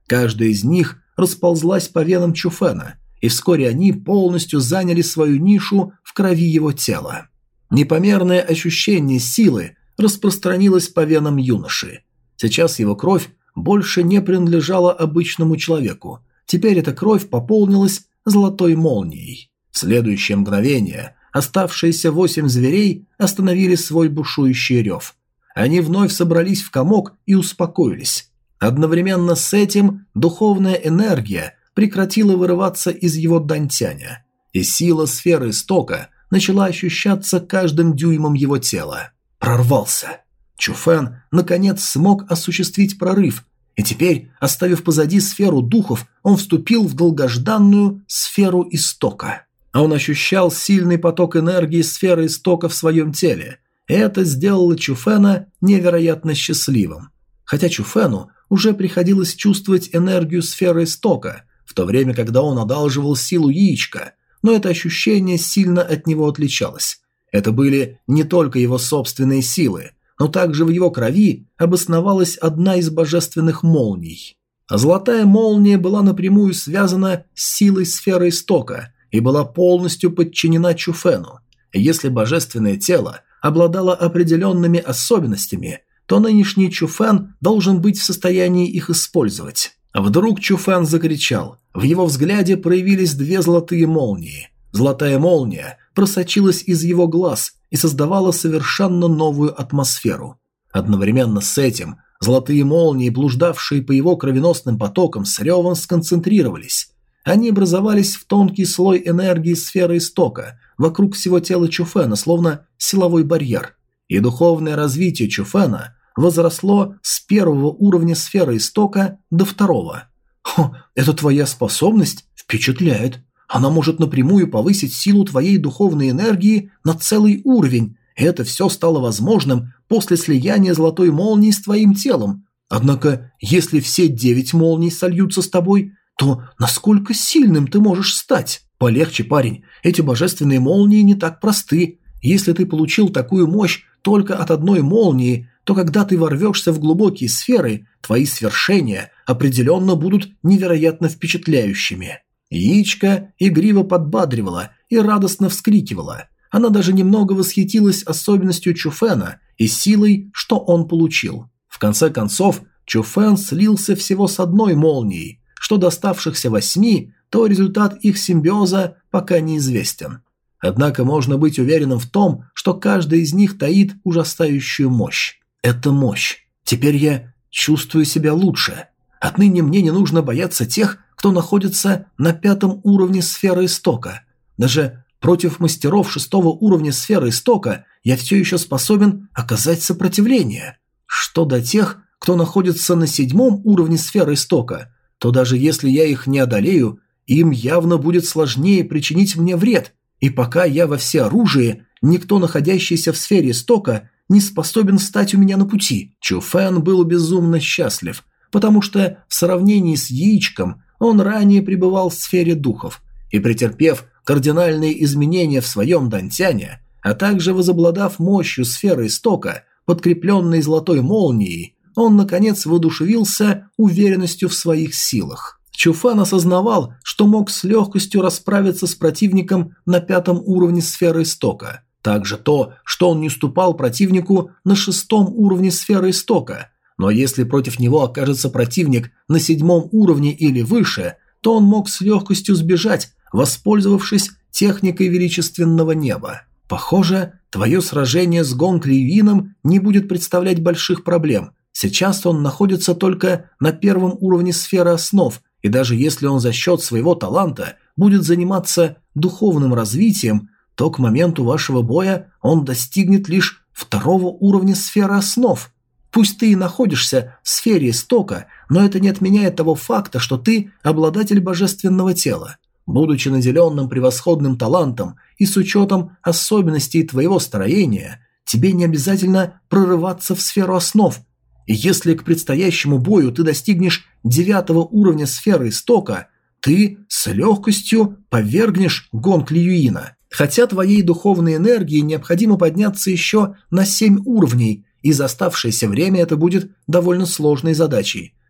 Speaker 1: Каждая из них расползлась по венам Чуфена, и вскоре они полностью заняли свою нишу в крови его тела. Непомерное ощущение силы распространилось по венам юноши. Сейчас его кровь больше не принадлежала обычному человеку. Теперь эта кровь пополнилась золотой молнией. В следующее мгновение оставшиеся восемь зверей остановили свой бушующий рев. Они вновь собрались в комок и успокоились. Одновременно с этим духовная энергия прекратила вырываться из его дантяня, и сила сферы истока начала ощущаться каждым дюймом его тела. Прорвался. Чуфен наконец смог осуществить прорыв, и теперь, оставив позади сферу духов, он вступил в долгожданную сферу истока. Он ощущал сильный поток энергии сферы истока в своем теле, и это сделало Чуфена невероятно счастливым. Хотя Чуфену уже приходилось чувствовать энергию сферы истока, в то время, когда он одалживал силу яичка, но это ощущение сильно от него отличалось. Это были не только его собственные силы, но также в его крови обосновалась одна из божественных молний. А золотая молния была напрямую связана с силой сферы истока и была полностью подчинена Чуфену. И если божественное тело обладало определенными особенностями, то нынешний Чуфен должен быть в состоянии их использовать. Вдруг Чуфен закричал. В его взгляде проявились две золотые молнии. Золотая молния просочилась из его глаз и создавала совершенно новую атмосферу. Одновременно с этим золотые молнии, блуждавшие по его кровеносным потокам, с ревом сконцентрировались. Они образовались в тонкий слой энергии сферы истока вокруг всего тела Чуфена, словно силовой барьер. И духовное развитие Чуфена возросло с первого уровня сферы истока до второго. «Хо, это твоя способность впечатляет. Она может напрямую повысить силу твоей духовной энергии на целый уровень. И это все стало возможным после слияния золотой молнии с твоим телом. Однако, если все девять молний сольются с тобой, то насколько сильным ты можешь стать? Полегче, парень, эти божественные молнии не так просты. Если ты получил такую мощь только от одной молнии, то когда ты ворвешься в глубокие сферы, твои свершения определенно будут невероятно впечатляющими». Яичко игриво подбадривала и радостно вскрикивала. Она даже немного восхитилась особенностью Чуфена и силой, что он получил. В конце концов, Чуфен слился всего с одной молнией, что до оставшихся восьми, то результат их симбиоза пока неизвестен. Однако можно быть уверенным в том, что каждая из них таит ужасающую мощь. Это мощь. Теперь я чувствую себя лучше. Отныне мне не нужно бояться тех, кто находится на пятом уровне сферы истока. Даже против мастеров шестого уровня сферы истока я все еще способен оказать сопротивление. Что до тех, кто находится на седьмом уровне сферы истока, то даже если я их не одолею, им явно будет сложнее причинить мне вред, и пока я во всеоружии, никто, находящийся в сфере истока, не способен встать у меня на пути. Чуфен был безумно счастлив, потому что в сравнении с яичком он ранее пребывал в сфере духов, и претерпев кардинальные изменения в своем дантяне, а также возобладав мощью сферы истока, подкрепленной золотой молнией, он, наконец, воодушевился уверенностью в своих силах. Чуфен осознавал, что мог с легкостью расправиться с противником на пятом уровне сферы истока. Также то, что он не уступал противнику на шестом уровне сферы истока. Но если против него окажется противник на седьмом уровне или выше, то он мог с легкостью сбежать, воспользовавшись техникой величественного неба. Похоже, твое сражение с Гонг Ливином не будет представлять больших проблем. Сейчас он находится только на первом уровне сферы основ, и даже если он за счет своего таланта будет заниматься духовным развитием, то к моменту вашего боя он достигнет лишь второго уровня сферы основ. Пусть ты и находишься в сфере истока, но это не отменяет того факта, что ты обладатель божественного тела. Будучи наделенным превосходным талантом и с учетом особенностей твоего строения, тебе не обязательно прорываться в сферу основ. И если к предстоящему бою ты достигнешь девятого уровня сферы истока, ты с легкостью повергнешь Гонг Лиюина. Хотя твоей духовной энергии необходимо подняться еще на семь уровней, и за оставшееся время это будет довольно сложной задачей.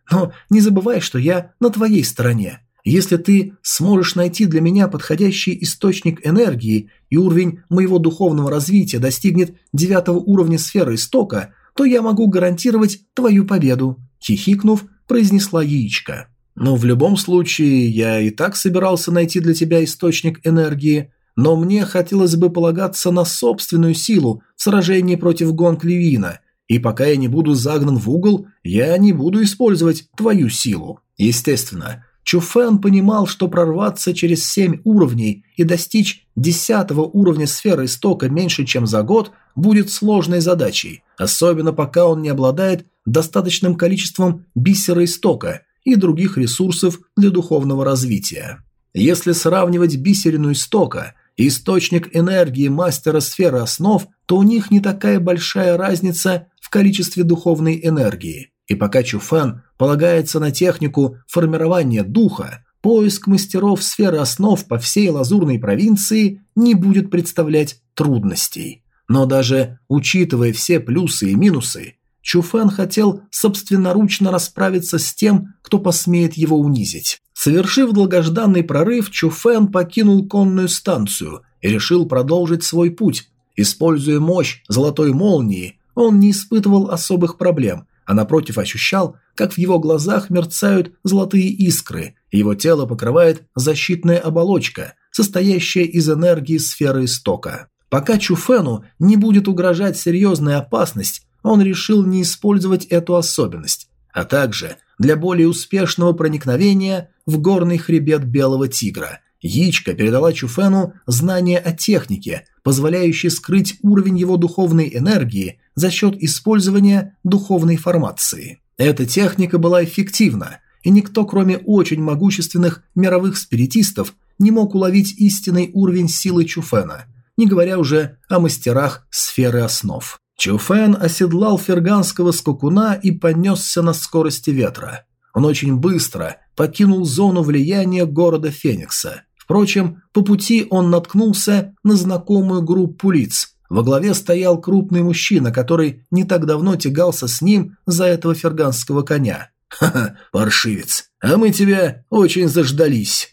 Speaker 1: Но не забывай, что я на твоей стороне. Если ты сможешь найти для меня подходящий источник энергии и уровень моего духовного развития достигнет девятого уровня сферы истока, то я могу гарантировать твою победу», – хихикнув, произнесла яичко. «Но в любом случае, я и так собирался найти для тебя источник энергии, но мне хотелось бы полагаться на собственную силу в сражении против Гонг Ливина, и пока я не буду загнан в угол, я не буду использовать твою силу». Естественно, Чу Фэн понимал, что прорваться через семь уровней и достичь десятого уровня сферы истока меньше, чем за год, будет сложной задачей, особенно пока он не обладает достаточным количеством бисера истока и других ресурсов для духовного развития. Если сравнивать бисерину истока и источник энергии мастера сферы основ, то у них не такая большая разница в количестве духовной энергии. И пока Чу Фэн полагается на технику формирования духа, поиск мастеров сферы основ по всей Лазурной провинции не будет представлять трудностей. Но даже учитывая все плюсы и минусы, Чу Фэн хотел собственноручно расправиться с тем, кто посмеет его унизить. Совершив долгожданный прорыв, Чу Фэн покинул конную станцию и решил продолжить свой путь. Используя мощь золотой молнии, он не испытывал особых проблем, а напротив ощущал, как в его глазах мерцают золотые искры, и его тело покрывает защитная оболочка, состоящая из энергии сферы истока. Пока Чу Фэну не будет угрожать серьезная опасность, он решил не использовать эту особенность, а также для более успешного проникновения в горный хребет Белого Тигра. Яичко передала Чу Фэну знания о технике, позволяющей скрыть уровень его духовной энергии за счет использования духовной формации. Эта техника была эффективна, и никто, кроме очень могущественных мировых спиритистов, не мог уловить истинный уровень силы Чу Фэна, не говоря уже о мастерах сферы основ. Чу Фэн оседлал ферганского скакуна и понесся на скорости ветра. Он очень быстро покинул зону влияния города Феникса. Впрочем, по пути он наткнулся на знакомую группу лиц. Во главе стоял крупный мужчина, который не так давно тягался с ним за этого ферганского коня. «Ха-ха, паршивец, а мы тебя очень заждались».